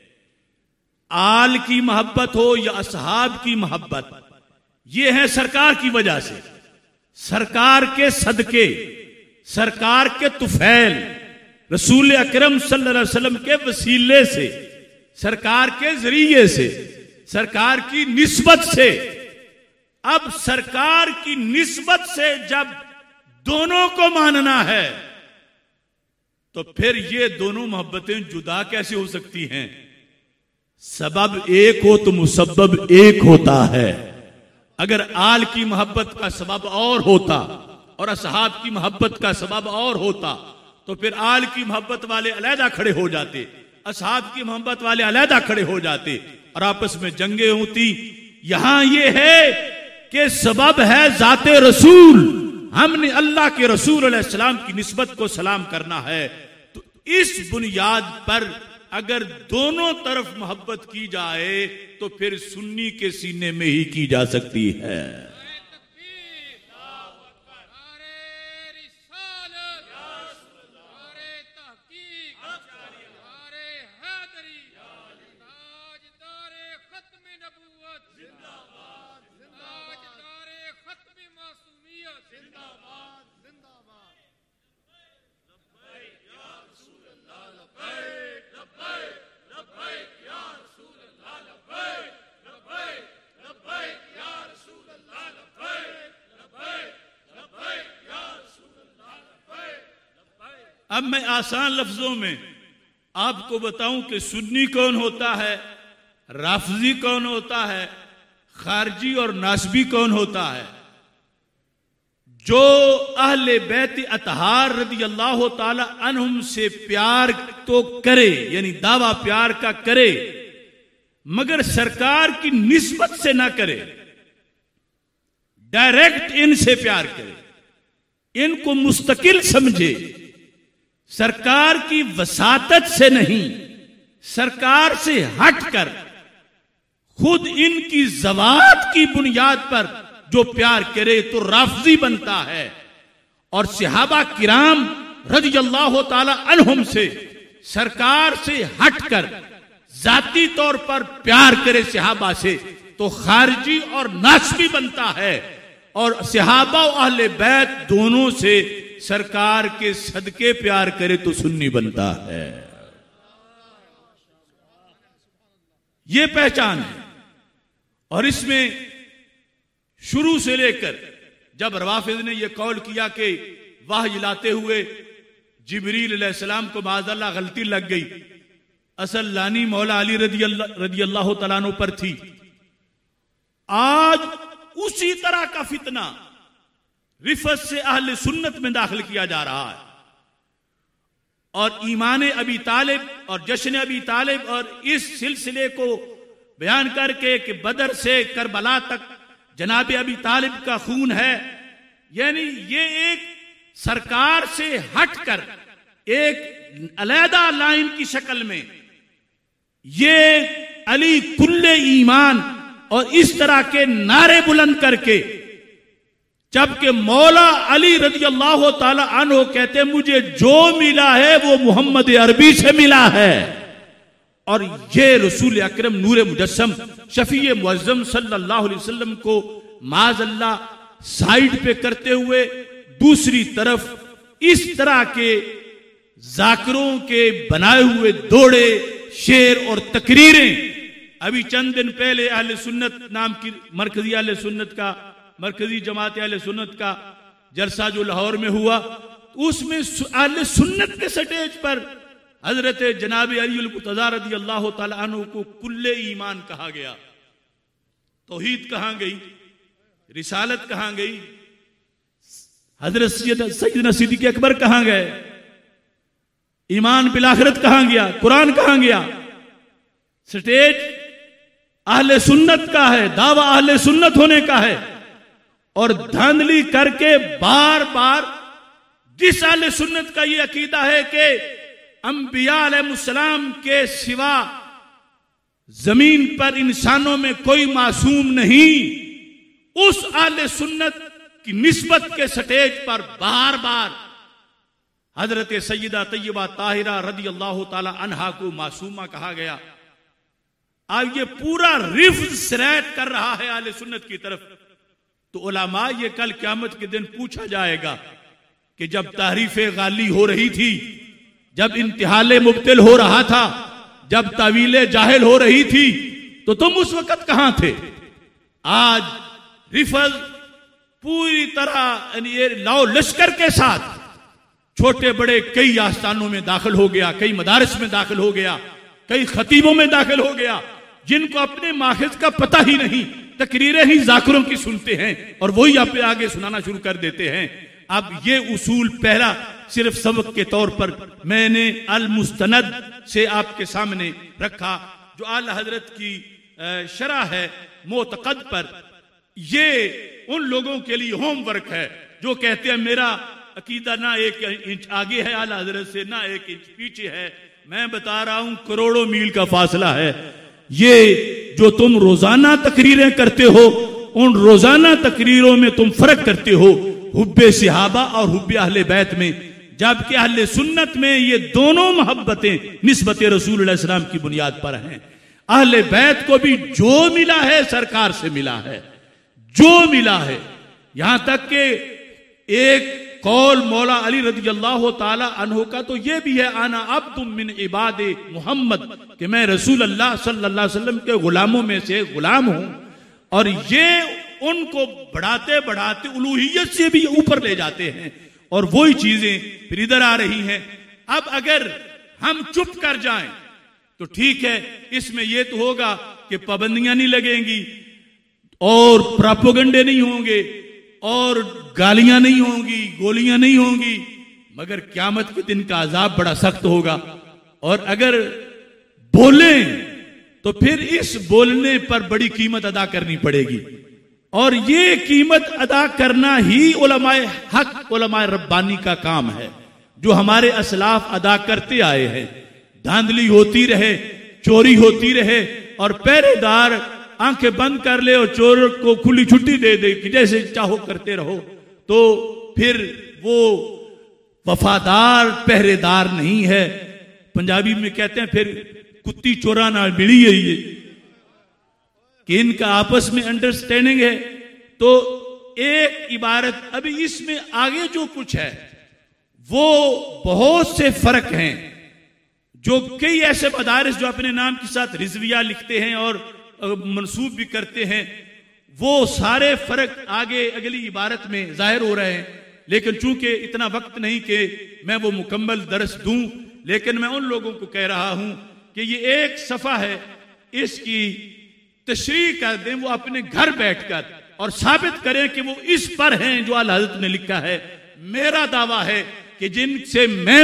आल की मोहब्बत हो या असहाब की मोहब्बत, ये है सरकार की वजह से, सरकार के सदके, सरकार के तुफैल, रसूल अकरम सल्लल्लाहु अलैहि वसल्लम के वसीले से, सरकार के जरिए से, सरकार की निस्बत से। अब सरकार की निस्बत से जब दोनों को मानना है तो फिर ये दोनों मोहब्बतें जुदा कैसे हो सकती हैं? सबब एक हो तो मुसब्बब एक होता है। अगर आल की मोहब्बत का सबब और होता और असहाब की मोहब्बत का सबब और होता तो फिर आल की मोहब्बत वाले अलहदा खड़े हो जाते, असहाब की मोहब्बत वाले अलहदा खड़े हो जाते और आपस में जंगे होती। यहां ये है कि सबब है जाते रसूल, हमने अल्लाह के रसूल अलैहिस्सलाम की निस्बत को सलाम करना है। तो इस बुनियाद पर अगर दोनों तरफ मोहब्बत की जाए तो फिर सुन्नी के सीने में ही की जा सकती है। अब मैं आसान लफ्जों में आपको बताऊं कि सुन्नी कौन होता है, राफजी कौन होता है, खारजी और नासबी कौन होता है। जो अहले बैत अतहार रदी अल्लाह ताला अन्हुम से प्यार तो करे, यानी दावा प्यार का करे, मगर सरकार की निस्बत से ना करे, डायरेक्ट इनसे प्यार करे, इनको मुस्तकिल समझे, सरकार की वसातत से नहीं, सरकार से हटकर खुद इनकी ज़वात की बुनियाद पर जो प्यार करे तो राफजी बनता है। और सहाबा किराम रज़ियल्लाहु ताला अन्हुम से सरकार से हटकर जाती तौर पर प्यार करे सहाबा से तो खारजी और नासबी बनता है। और सहाबा और अहले बैत दोनों से सरकार के सदके प्यार करे तो सुन्नी बनता है। यह पहचान है। और इसमें शुरू से लेकर जब रवाफिज ने यह कौल किया कि वाह लाते हुए जिब्रील अलैहिस्सलाम को माज़अल्लाह गलती लग गई, असल लानी मौला अली रदी अल्लाह तआला अन्हु पर थी। आज उसी तरह का फितना रिफत से अहले सुन्नत में दाखिल किया जा रहा है। और ईमान अबी तालिब और जश्न अबी तालिब और इस सिलसिले को बयान करके कि बदर से करबला तक जनाब अबी तालिब का खून है, यानी ये एक सरकार से हटकर एक अलहदा लाइन की शक्ल में ये अली कुल्ले ईमान और इस तरह के नारे बुलंद करके, जबकि मौला अली रज़ी अल्लाह ताला अन्हु कहते मुझे जो मिला है वो मोहम्मद अरबी से मिला है। और ये रसूल अकरम नूर मुजस्सम शफीए मुअज्जम सल्लल्लाहु अलैहि वसल्लम को माज़अल्लाह साइड पे करते हुए दूसरी तरफ इस तरह के जाकिरों के बनाए हुए दौड़े शेर और तकरीरें। अभी चंद दिन पहले अहले सुन्नत नाम की मरकजी अहले सुन्नत का मरकजी जमात अहले सुन्नत का जलसा जो लाहौर में हुआ, उसमें अहले सुन्नत के स्टेज पर हजरत जनाब अली मुर्तज़ा रज़ी अल्लाह ताला अन्हु को कुल्ले ईमान कहा गया। तौहीद कहां गई, रिसालत कहां गई, हजरत सैयदना सिद्दीक़ अकबर कहां गए, ईमान बिल आखिरत कहां गया, कुरान कहां गया। स्टेज अहले सुन्नत का है, दावा अहले सुन्नत होने का है। और धांधली करके बार बार जिस अहले सुन्नत का यह अकीदा है कि अंबिया अलैहिस्सलाम के सिवा जमीन पर इंसानों में कोई मासूम नहीं, उस अहले सुन्नत की निस्बत के स्टेज पर बार बार हजरत सैयदा तैयबा ताहिरा रज़ी अल्लाह ताला अन्हा को मासूमा कहा गया। अब ये पूरा रिफ्ज सिरायत कर रहा है अहले सुन्नत की तरफ। तो उलमा ये कल क़यामत के दिन पूछा जाएगा कि जब तहरीफ़े गाली हो रही थी, जब इंतिहाले मुब्तिल हो रहा था, जब तावीले जाहिल हो रही थी, तो तुम उस वक्त कहां थे? आज रिफल पूरी तरह ये लाओ लश्कर के साथ छोटे बड़े कई आस्थानों में दाखिल हो गया, कई मदारिस में दाखिल हो गया, कई खतीबों में दाखिल हो गया, जिनको अपने माखिज का पता ही नहीं, तकरीरें ही जाकिरों की सुनते हैं और वही आप आगे सुनाना शुरू कर देते हैं। अब ये उसूल पहला सिर्फ सबक के तौर पर मैंने अल मुस्तनद से आपके सामने रखा, जो आला हजरत की शरह है मोतकद पर। ये उन लोगों के लिए होमवर्क है जो कहते हैं मेरा अकीदा ना 1 इंच आगे है आला हजरत से, ना 1 इंच पीछे है। मैं बता रहा हूं करोड़ों मील का फासला है। ये जो तुम रोजाना तकरीरें करते हो, उन रोजाना तकरीरों में तुम फर्क करते हो हुब्बे सहाबा और हुब्बे अहले बैत में, जबकि अहले सुन्नत में ये दोनों मोहब्बतें निस्बत रसूल अलैहि सलाम की बुनियाद पर हैं। अहले बैत को भी जो मिला है सरकार से मिला है, जो मिला है। यहां तक कि एक कौल मौला अली रज़ी अल्लाह ताला अन्हु का तो यह भी है, आना अब्दुम मिन इबादे मोहम्मद, कि मैं रसूल अल्लाह सल्लल्लाहु अलैहि वसल्लम के गुलामों में से गुलाम हूं। और ये उनको बढ़ाते बढ़ाते उलूहियत से भी ऊपर ले जाते हैं। और वही चीजें फिर इधर आ रही हैं अब अगर हम चुप कर जाएं तो ठीक है, इसमें यह तो होगा कि पाबंदियां नहीं लगेंगी और प्रोपेगेंडे नहीं होंगे और गालियां नहीं होंगी, गोलियां नहीं होंगी, मगर क़यामत के दिन का अजाब बड़ा सख्त होगा। और अगर बोलें तो फिर इस बोलने पर बड़ी कीमत अदा करनी पड़ेगी, और ये कीमत अदा करना ही उलमाए हक, उलमाए रब्बानी का काम है, जो हमारे असलाफ अदा करते आए हैं। धांधली होती रहे, चोरी होती रहे, और पहरेदार आंखें बंद कर ले और चोर को खुली छुट्टी दे दे कि जैसे चाहो करते रहो, तो फिर वो वफादार पहरेदार नहीं है। पंजाबी में कहते हैं फिर कुत्ती चोरा ना मिली है ये, कि इनका आपस में अंडरस्टैंडिंग है। तो एक इबारत, अभी इसमें आगे जो कुछ है वो बहुत से फर्क हैं, जो कई ऐसे मदारिस जो अपने नाम के साथ रिजविया लिखते हैं और मंसूब भी करते हैं, वो सारे फर्क आगे अगली इबारत में जाहिर हो रहे हैं। लेकिन चूंकि इतना वक्त नहीं कि मैं वो मुकम्मल दर्स दूं, लेकिन मैं उन लोगों को कह रहा हूं कि ये एक सफ़ा है, इसकी तशरीह कर दें वो अपने घर बैठकर, और साबित करें कि वो इस पर हैं जो आला हज़रत ने लिखा है। मेरा दावा है कि जिनसे मैं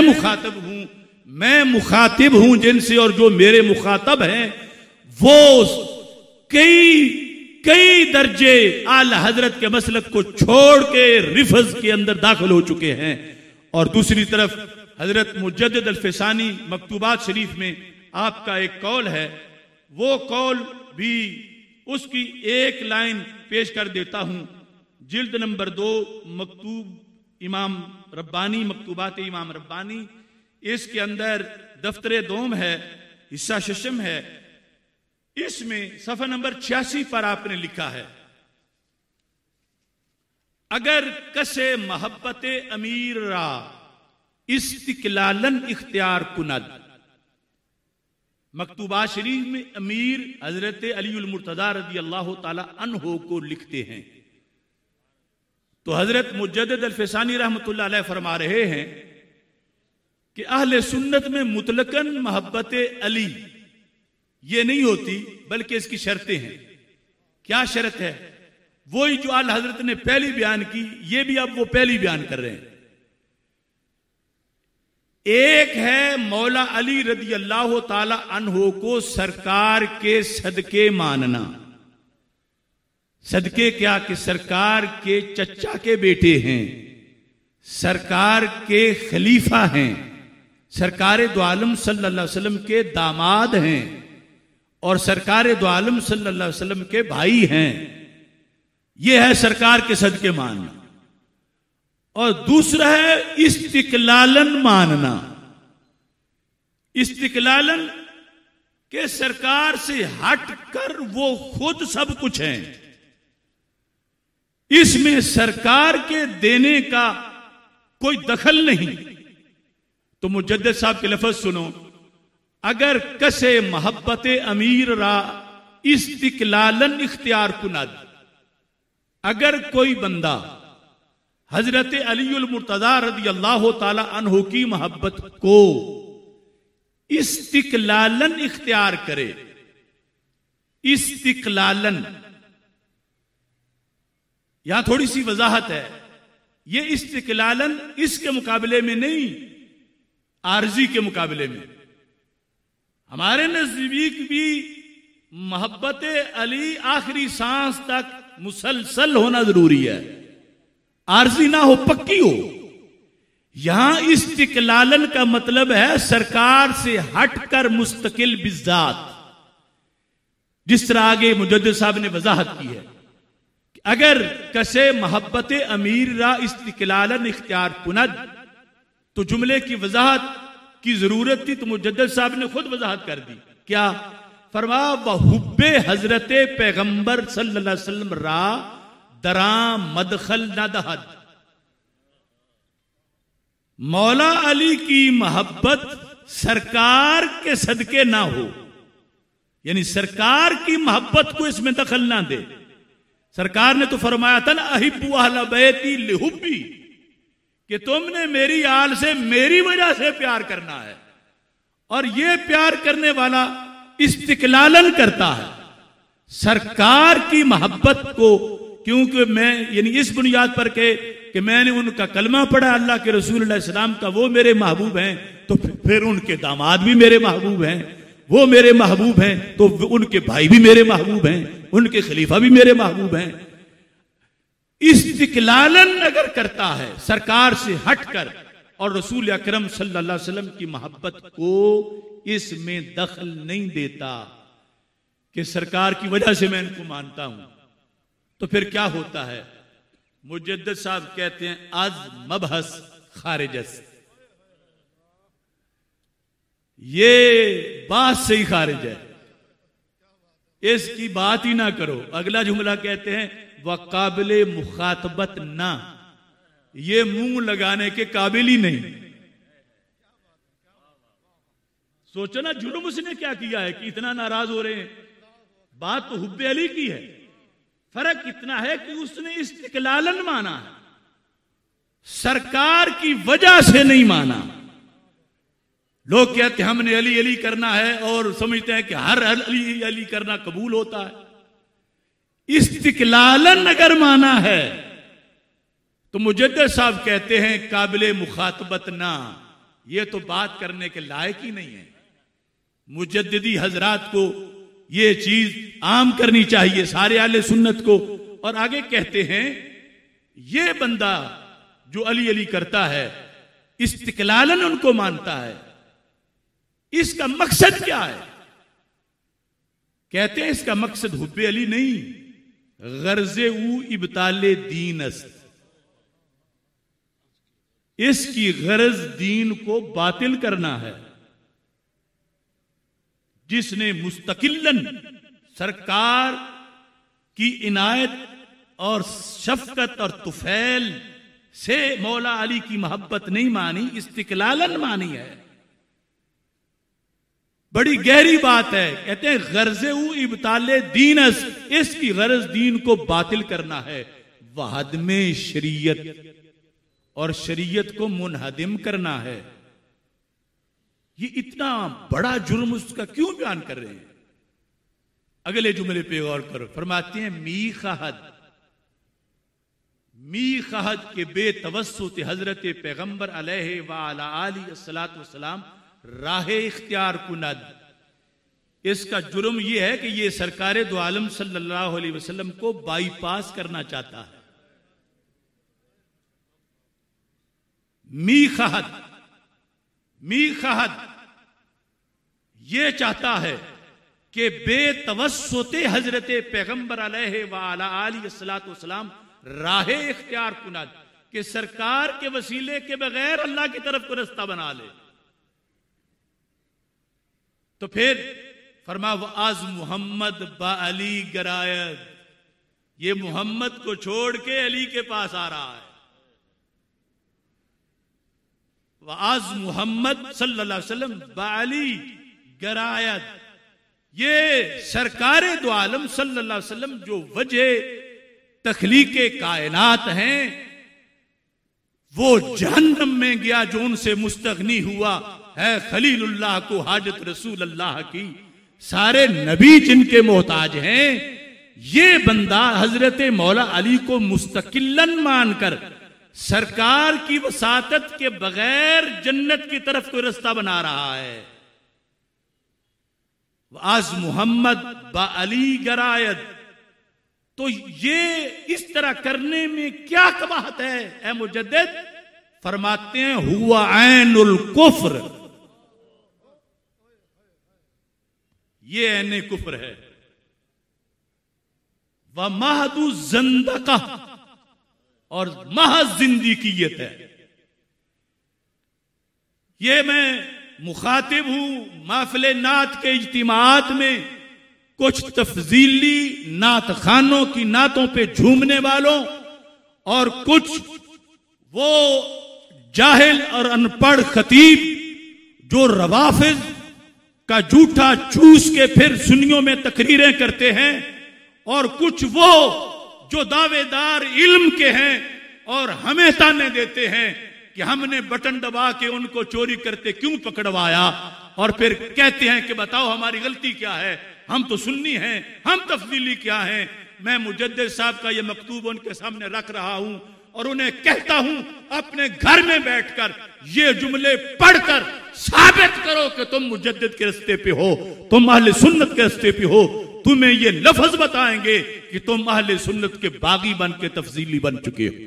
मुखातिब हूं जिनसे, और जो मेरे मुखातब हैं वो कई दर्जे आला हजरत के मसलक को छोड़ के रिफज के अंदर दाखिल हो चुके हैं। और दूसरी तरफ हजरत मुजद्दिद अल-फ़िसानी मकतूबात शरीफ में आपका एक कौल है, वो कौल भी उसकी एक लाइन पेश कर देता हूं। जिल्द नंबर 2 मकतूब इमाम रब्बानी, मकतूबात इमाम रब्बानी, इसके अंदर दफ्तर दोम है, हिस्सा शशम है, इसमें सफ़ा नंबर 86 पर आपने लिखा है, अगर कसे मोहब्बत अमीर रा इस्तिकलालन इख्तियार कुनद। मकतूबा शरीफ में अमीर हजरत अली उल मुर्तज़ा रज़ी अल्लाह ताला अन्हो को लिखते हैं। तो हजरत मुजद्दिद अल-फ़िसानी रहमतुल्लाह अलैह फरमा रहे हैं कि अहले सुन्नत में मुतलकन मोहब्बत अली ये नहीं होती, बल्कि इसकी शर्तें हैं। क्या शर्त है? वही जो आला हजरत ने पहली बयान की, ये भी अब वो पहली बयान कर रहे हैं। एक है मौला अली रज़ी अल्लाह ताला अन्हो को सरकार के सदके मानना। सदके क्या? कि सरकार के चचा के बेटे हैं, सरकार के खलीफा हैं, सरकार दो आलम सल्लल्लाहु अलैहि वसल्लम के दामाद हैं, और सरकार दो आलम सल्लल्लाहु अलैहि वसल्लम के भाई हैं। यह है सरकार के सदके मानना। और दूसरा है इस्तिकलालन मानना। इस्तिकलालन के सरकार से हटकर वो खुद सब कुछ हैं, इसमें सरकार के देने का कोई दखल नहीं। तो मुजद्दिद साहब के लफ्ज सुनो, अगर कसे मोहब्बत अमीर रा इस्तिकलालन इख्तियार कुनद। अगर कोई बंदा हजरत अली उल मुर्तज़ा रज़ी अल्लाह ताला अन्हु की मोहब्बत को इस्तिकलालन इख्तियार करे, इस्तिकलालन, यहां थोड़ी सी वजाहत है। यह इस्तिकलालन इसके मुकाबले में नहीं, आरजी के मुकाबले में। हमारे नजदीक भी मोहब्बत अली आखिरी सांस तक मुसलसल होना जरूरी है, आरजी ना हो, पक्की हो। यहां इस्तिकलालन का मतलब है सरकार से हटकर मुस्तकिल बिज़ात, जिस तरह आगे मुजद्दिद साहब ने वजाहत की है। अगर कसे मोहब्बत अमीर रा इस्तिकलालन इख्तियार कुनद, तो जुमले की वजाहत की जरूरत थी, तो मुजद्दिद साहब ने खुद वजाहत कर दी। क्या फरमा? वहुब्बे हजरत पैगंबर सल्लल्लाहु अलैहि वसल्लम रा दरा मदखल नदहद। मौला अली की मोहब्बत सरकार के सदके ना हो, यानी सरकार की मोहब्बत को इसमें दखल ना दे। सरकार ने तो फरमाया था ना, अहिब्बु अहल बैती लिहुब्बी, कि तुमने मेरी आल से मेरी वजह से प्यार करना है, और ये प्यार करने वाला इस्तिकलालन करता है सरकार की मोहब्बत को, क्योंकि मैं यानी इस बुनियाद पर के कि मैंने उनका कलमा पढ़ा, अल्लाह के रसूल अलैहि सलाम का, वो मेरे महबूब हैं, तो फिर उनके दामाद भी मेरे महबूब हैं, वो मेरे महबूब हैं, तो उनके भाई भी मेरे महबूब हैं, उनके खलीफा भी मेरे महबूब हैं। इस्तिकलालन अगर करता है सरकार से हटकर और रसूल अकरम सल्लल्लाहु अलैहि वसल्लम की मोहब्बत को इसमें दखल नहीं देता कि सरकार की वजह से मैं इनको मानता हूं, तो फिर क्या होता है? मुजद्दिद साहब कहते हैं आज मबहस खारिजस, ये बात से ही खारिज है, इसकी बात ही ना करो। अगला जुमला कहते हैं वकाबिले मुखातबत ना, ये मुंह लगाने के काबिल ही नहीं। सोचो ना जुर्म उसने क्या किया है कि इतना नाराज हो रहे हैं। बात तो हुब्बे अली की है, फर्क इतना है कि उसने इस्तिकलालन माना है, सरकार की वजह से नहीं माना। लोग कहते हैं हमने अली अली करना है और समझते हैं कि हर अली अली करना कबूल होता है। इस्तिकलालन अगर माना है तो मुजद्दिद साहब कहते हैं काबिले मुखातबत ना, ये तो बात करने के लायक ही नहीं है। मुजद्दिदी हजरात को ये चीज आम करनी चाहिए, सारे आले सुन्नत को। और आगे कहते हैं ये बंदा जो अली अली करता है, इस्तिकलालन उनको मानता है, इसका मकसद क्या है? कहते हैं इसका मकसद हुब्बे अली नहीं, गर्जे ऊ इब्ताले दीन अस्त, इसकी गरज दीन को बातिल करना है। जिसने मुस्तकिलन सरकार की इनायत और शफकत और तुफैल से मौला अली की मोहब्बत नहीं मानी, इस्तिकलालन मानी है। बड़ी गहरी बात है। कहते हैं गर्जे ऊ इब्ताले दीनस, इसकी गरज दीन को बातिल करना है, वहद में शरीयत और शरीयत को मुनहदिम करना है। ये इतना बड़ा जुर्म उसका क्यों बयान कर रहे हैं? अगले जुमले पे गौर करो। फरमाते हैं मी खहद के बेतवस्सुत हजरत पैगंबर अलैहि व अला आलिहि अस्सलातु वस्सलाम राहे इख्तियार कुनद। इसका जुर्म यह है कि यह सरकार दो आलम सल्लल्लाहु अलैहि वसल्लम को बाईपास करना चाहता है। मी खहद ये चाहता है कि बेतवस्सुत हजरत पैगंबर अलैहि व अला आलिहि अस्सलातु वस्सलाम राहे इख्तियार कुनद, कि सरकार के वसीले के बगैर अल्लाह की तरफ को रास्ता बना ले। तो फिर फरमा व आज मोहम्मद बा अली गरायत, ये मोहम्मद को छोड़ के अली के पास आ रहा है। व आज मोहम्मद सल्लल्लाहु अलैहि वसल्लम बा अली गरायत, ये सरकार दो आलम सल्लल्लाहु अलैहि वसल्लम जो वजह तखलीके कायनात हैं, वो जहन्नम में गया जो उनसे मुस्तगनी हुआ है। खलीलुल्लाह को हाजत रसूल अल्लाह की, सारे नबी जिनके मोहताज हैं। ये बंदा हजरत मौला अली को मुस्तकिलन मानकर सरकार की वसातत के बगैर जन्नत की तरफ कोई रास्ता बना रहा है। आज मोहम्मद बा अली गरायत, तो ये इस तरह करने में क्या कबाहत है? ऐ मुजद्दिद फरमाते हैं हुआ ऐनुल कुफ्र, ये ऐने कुफ्र है। व महदु ज़ंदक़ा, और महज जिंदगीयत है। ये मैं मुखातिब हूं महफिल नात के इज्तिमात में कुछ तफजीली नात खानों की नातों पे झूमने वालों, और कुछ वो जाहिल और अनपढ़ खतीब जो रवाफिज का जूठा चूस के फिर सुन्नियों में तकरीरें करते हैं, और कुछ वो जो दावेदार इल्म के हैं और हमें ताने देते हैं कि हमने बटन दबा के उनको चोरी करते क्यों पकड़वाया, और फिर कहते हैं कि बताओ हमारी गलती क्या है, हम तो सुन्नी हैं, हम तफसीली क्या हैं। मैं मुजद्दिद साहब का ये मकतूब उनके सामने रख रहा हूं और उन्हें कहता हूं अपने घर में बैठकर ये जुमले पढ़कर साबित करो कि तुम मुजद्दिद के रास्ते पे हो, तुम अहले सुन्नत के रास्ते पे हो। तुम्हें ये लफ्ज बताएंगे कि तुम अहले सुन्नत के बागी बन के तफसीली बन चुके हो।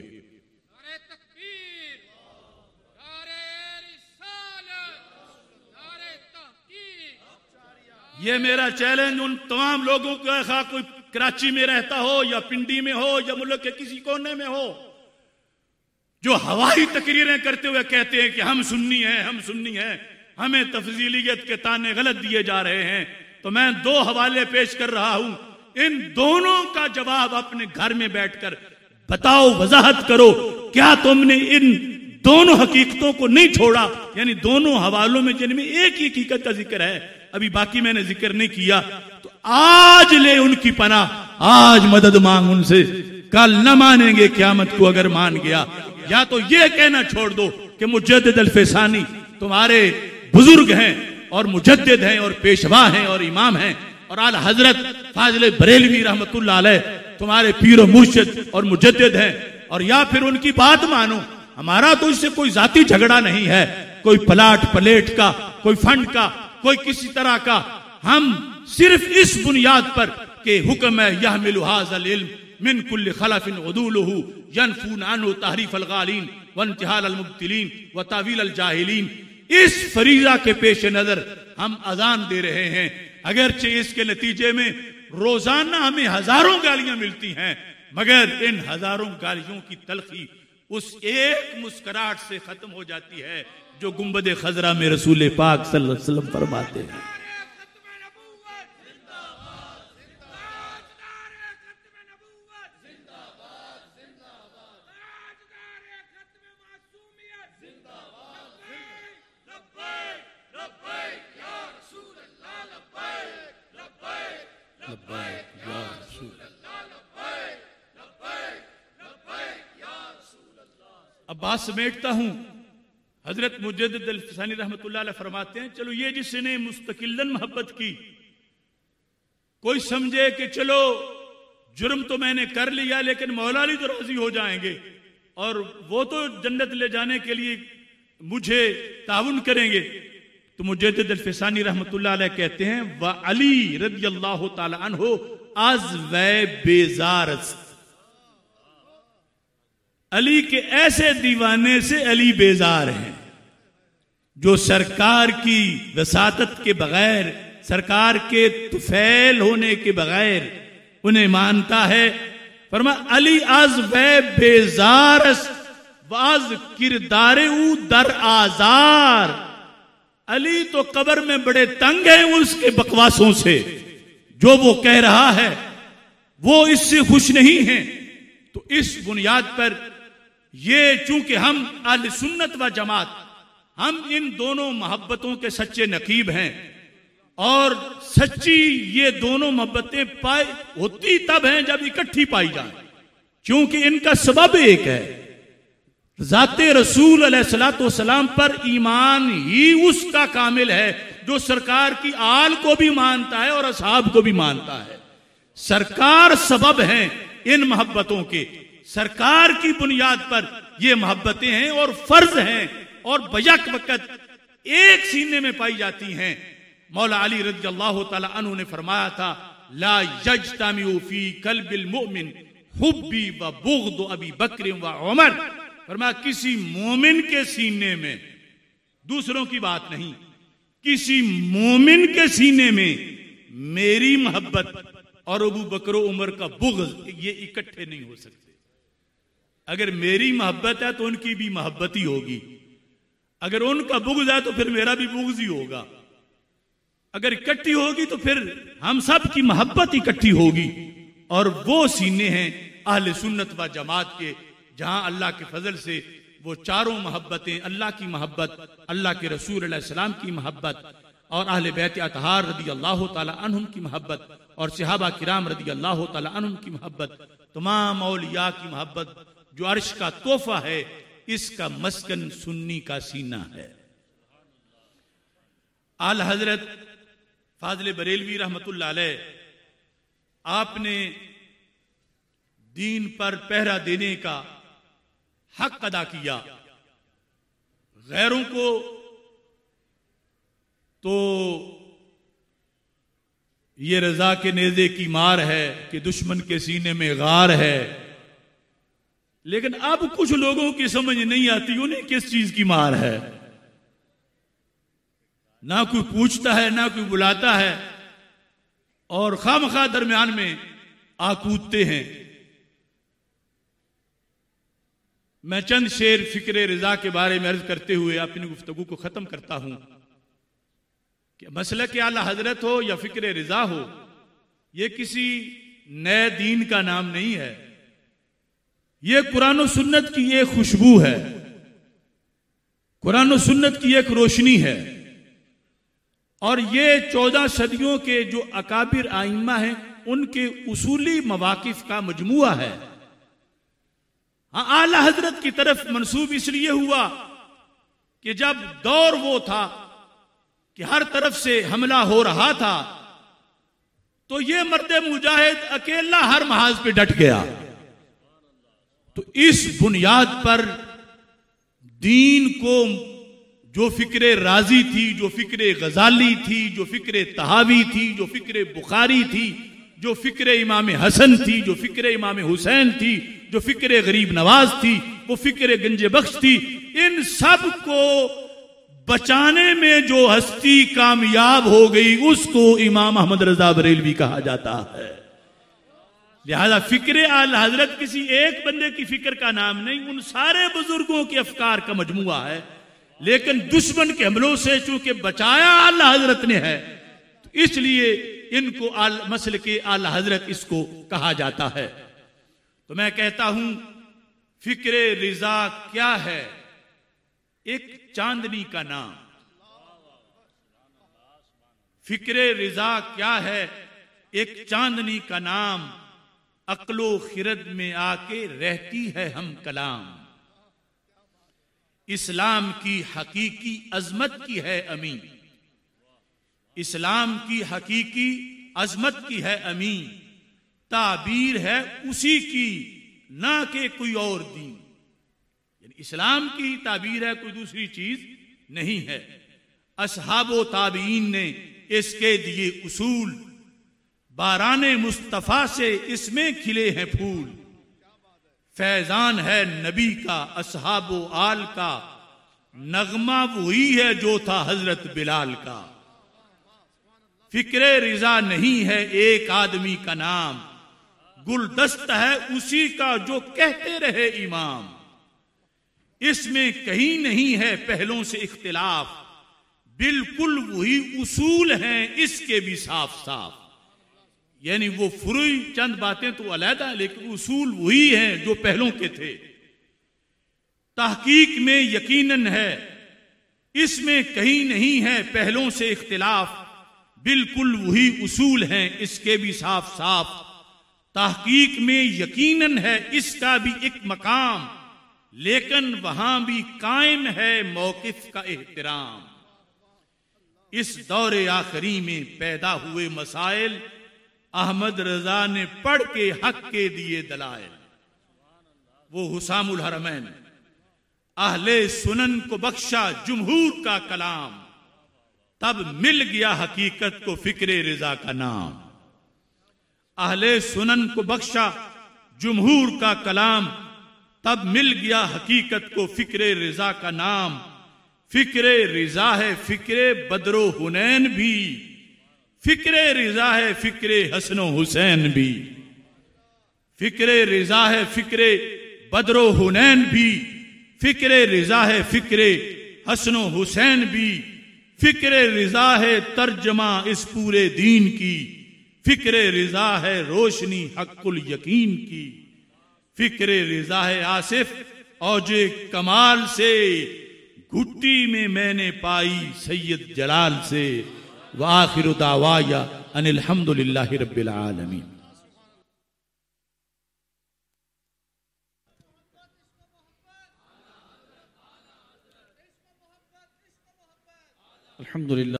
ये मेरा चैलेंज उन तमाम लोगों को है, कोई कराची में रहता हो या पिंडी में हो या मुल्क के किसी कोने में हो, जो हवाई तकरीरें करते हुए कहते हैं कि हम सुन्नी हैं, हम सुन्नी हैं, हमें तफजीलियत के ताने गलत दिए जा रहे हैं। तो मैं दो हवाले पेश कर रहा हूं, इन दोनों का जवाब अपने घर में बैठकर बताओ, वजाहत करो, क्या तुमने इन दोनों हकीकतों को नहीं छोड़ा। यानी दोनों हवालों में जिनमें एक ही हकीकत का जिक्र है, अभी बाकी मैंने जिक्र नहीं किया। तो आज ले उनकी पनाह, आज मदद मांग उनसे, कल न मानेंगे क़यामत को अगर मान गया। या तो ये कहना छोड़ दो कि मुजद्दिद अल-फ़सानी तुम्हारे बुजुर्ग हैं और मुजद्दिद हैं और पेशवा हैं और इमाम हैं, और आला हजरत फाजिल बरेलवी रहमतुल्लाह अलैह तुम्हारे पीर और मुर्शिद और मुजद्दिद हैं, और या फिर उनकी बात मानो। हमारा तो इससे कोई जाती झगड़ा नहीं है, कोई प्लाट प्लेट का, कोई फंड का, कोई किसी तरह का। हम सिर्फ इस बुनियाद पर कि हुक्म है यहमिलु हाज़ल इल्म मिन कुल्लि खलफिन उदूलुहु यनफून अन्हु तहरीफ अल-गालिन व इंतिहाल अल-मुब्तिलीन व तावील अल-जाहिलीन, इस फरीजा के पेश नजर हम अजान दे रहे हैं। अगरचे इसके नतीजे में रोजाना हमें हजारों गालियां मिलती हैं, मगर इन हजारों गालियों की तलखी उस एक मुस्कुराहट से खत्म हो जाती है जो गुंबद खजरा में रसूल पाक सल्लल्लाहु अलैहि वसल्लम फरमाते हैं। अब बात समेटता हूं। हजरत मुजद्दिद अल-फ़सानी रहमतुल्लाह अलैह फरमाते हैं, चलो ये जिसने मुस्तकिलन मोहब्बत की, कोई समझे कि चलो जुर्म तो मैंने कर लिया लेकिन मौला अली तो राजी हो जाएंगे और वो तो जन्नत ले जाने के लिए मुझे ताउन करेंगे। तो मुजद्दिद अल-फ़सानी रहमतुल्लाह अलैह कहते हैं, व अली रज़ियल्लाहु ताला अन्हु आज वै बेजारस्त, अली के ऐसे दीवाने से अली बेजार हैं जो सरकार की वसातत के बगैर, सरकार के तुफैल होने के बगैर उन्हें मानता है। फरमा अली आज वै बेजारस वाज किरदारे उ दर आजार, अली तो कब्र में बड़े तंग हैं उसके बकवासों से, जो वो कह रहा है वो इससे खुश नहीं है। तो इस बुनियाद पर ये चूंकि हम अहले सुन्नत व जमात, हम इन दोनों मोहब्बतों के सच्चे नकीब हैं, और सच्ची ये दोनों मोहब्बतें पाई होती तब हैं जब इकट्ठी पाई जाए, क्योंकि इनका सबब एक है, ज़ाते रसूल अलैहिस्सलाम पर ईमान ही उसका कामिल है जो सरकार की आल को भी मानता है और असहाब को भी मानता है। सरकार सबब हैं इन मोहब्बतों के, सरकार की बुनियाद पर ये मोहब्बतें हैं और फर्ज हैं और बयक वक़्त एक सीने में पाई जाती हैं। मौला अली रज़ियल्लाहु ताला अन्हु ने फरमाया था, ला यज्तमिउ फी कल्बिल मुमिन हुब्बी व बुग़्द अबी बकर व उमर। फरमाया किसी मोमिन के सीने में, दूसरों की बात नहीं, किसी मोमिन के सीने में मेरी मोहब्बत और अबू बकर उमर का बुग़्ज़, ये इकट्ठे नहीं हो सकते। अगर मेरी मोहब्बत है तो उनकी भी मोहब्बत ही होगी, अगर उनका बुग़्ज़ है तो फिर मेरा भी बुग़्ज़ ही होगा। अगर इकट्ठी होगी तो फिर हम सब की मोहब्बत इकट्ठी होगी, और वो सीने हैं अहले सुन्नत व जमात के, जहां अल्लाह के फजल से वो चारों मोहब्बतें, अल्लाह की मोहब्बत, अल्लाह के रसूल अलैहिस्सलाम की मोहब्बत, और अहले बैत अतहार रज़ियल्लाहु ताला अन्हुम की मोहब्बत, और सहाबा किराम रज़ियल्लाहु ताला अन्हुम की मोहब्बत, तमाम औलिया की मोहब्बत जो अर्श का तोहफा है, इसका मस्कन सुन्नी का सीना है। आला हजरत फाजले बरेलवी रहमतुल्लाह अलैह, आपने दीन पर पहरा देने का हक अदा किया। गैरों को तो ये रजा के नेज़े की मार है कि दुश्मन के सीने में गार है, लेकिन अब कुछ लोगों की समझ नहीं आती उन्हें किस चीज की मार है। ना कोई पूछता है, ना कोई बुलाता है, और खामखा दरमियान में आ कूदते हैं। मैं चंद शेर फिक्र रिजा के बारे में अर्ज करते हुए अपनी गुफ्तगू को खत्म करता हूं कि मसला के आला हजरत हो या फिक्र रिजा हो, यह किसी नए दीन का नाम नहीं है। यह कुरान और सुन्नत की एक खुशबू है, कुरान और सुन्नत की एक रोशनी है, और ये 14 सदियों के जो अकाबिर आइम्मा हैं उनके उसूली मवाकिफ का मजमुआ है। आला हजरत की तरफ मंसूब इसलिए हुआ कि जब दौर वो था कि हर तरफ से हमला हो रहा था, तो ये मर्द मुजाहिद अकेला हर महाज पे डट गया। तो इस बुनियाद पर दीन को जो फिक्रे राजी थी, जो फिक्रे गजाली थी, जो फिक्रे तहावी थी, जो फिक्रे बुखारी थी, जो फिक्रे इमाम हसन थी, जो फिक्रे इमाम हुसैन थी, जो फिक्रे गरीब नवाज थी, वो फिक्रे गंजे बख्श थी, इन सब को बचाने में जो हस्ती कामयाब हो गई उसको इमाम अहमद रजा बरेलवी कहा जाता है। लिहाजा फिक्र आला हजरत किसी एक बंदे की फिक्र का नाम नहीं, उन सारे बुजुर्गों के अफकार का मजमुआ है। लेकिन दुश्मन के हमलों से चूंकि बचाया आला हजरत ने है, तो इसलिए इनको मसल के आला हजरत इसको कहा जाता है। तो मैं कहता हूं फिक्र रिजा क्या है? एक चांदनी का नाम। फिक्र रिजा क्या है? एक चांदनी का नाम। अक्लो खिरद में आके रहती है हम कलाम। इस्लाम की हकीकी अजमत की है अमीन, इस्लाम की हकीकी अजमत की है अमीन। ताबीर है उसी की, ना कि कोई और दीन। यानी इस्लाम की ताबीर है, कोई दूसरी चीज नहीं है। असहाबो ताबीन ने इसके दिए उसूल, बाराने मुस्तफा से इसमें खिले हैं फूल। फैजान है नबी का असहाबो आल का, नगमा वही है जो था हजरत बिलाल का। फिक्रे रिजा नहीं है एक आदमी का नाम, गुलदस्त है उसी का जो कहते रहे इमाम। इसमें कहीं नहीं है पहलों से इख्तिलाफ, बिल्कुल वही उसूल हैं इसके भी साफ साफ। यानी वो फुरुई चंद बातें तो अलहदा है, लेकिन उसूल वही हैं जो पहलों के थे। तहकीक में यकीनन है, इसमें कहीं नहीं है पहलों से इख्तिलाफ, बिल्कुल वही उसूल हैं इसके भी साफ साफ। तहकीक में यकीनन है इसका भी एक मकाम, लेकिन वहां भी कायम है मौकिफ का एहतराम। इस दौरे आखिरी में पैदा हुए मसाइल अहमद रजा ने पढ़ के हक के दिए दलाइल। वो हुसामुल हरमैन, अहले सुनन को बख्शा जुमहूर का कलाम, तब मिल गया हकीकत को फिक्रे रिजा का नाम। अहले सुनन को बख्शा जुमहूर का कलाम, तब मिल गया हकीकत को फिक्रे रिजा का नाम। फिक्रे रिजा है फिक्रे बदरो हुनैन भी, फिक्रे रिजा है फिक्रे हसनो हुसैन भी। फिक्रे रिजा है फिक्रे बदरो हुनैन भी, फिक्रे रिजा है फिक्रे हसनो हुसैन भी। फिक्रे रिजा है तर्जमा इस पूरे दीन की, फिक्रे रिजा है रोशनी हक्कुल यकीन की। फिक्रे रिजा है आसिफ औजे कमाल से, घुट्टी में मैंने पाई सैयद जलाल से। व आखिरु दावाया अनिल हम्दुलिल्लाहि रब्बिल आलमीन। अल्हम्दुलिल्लाह।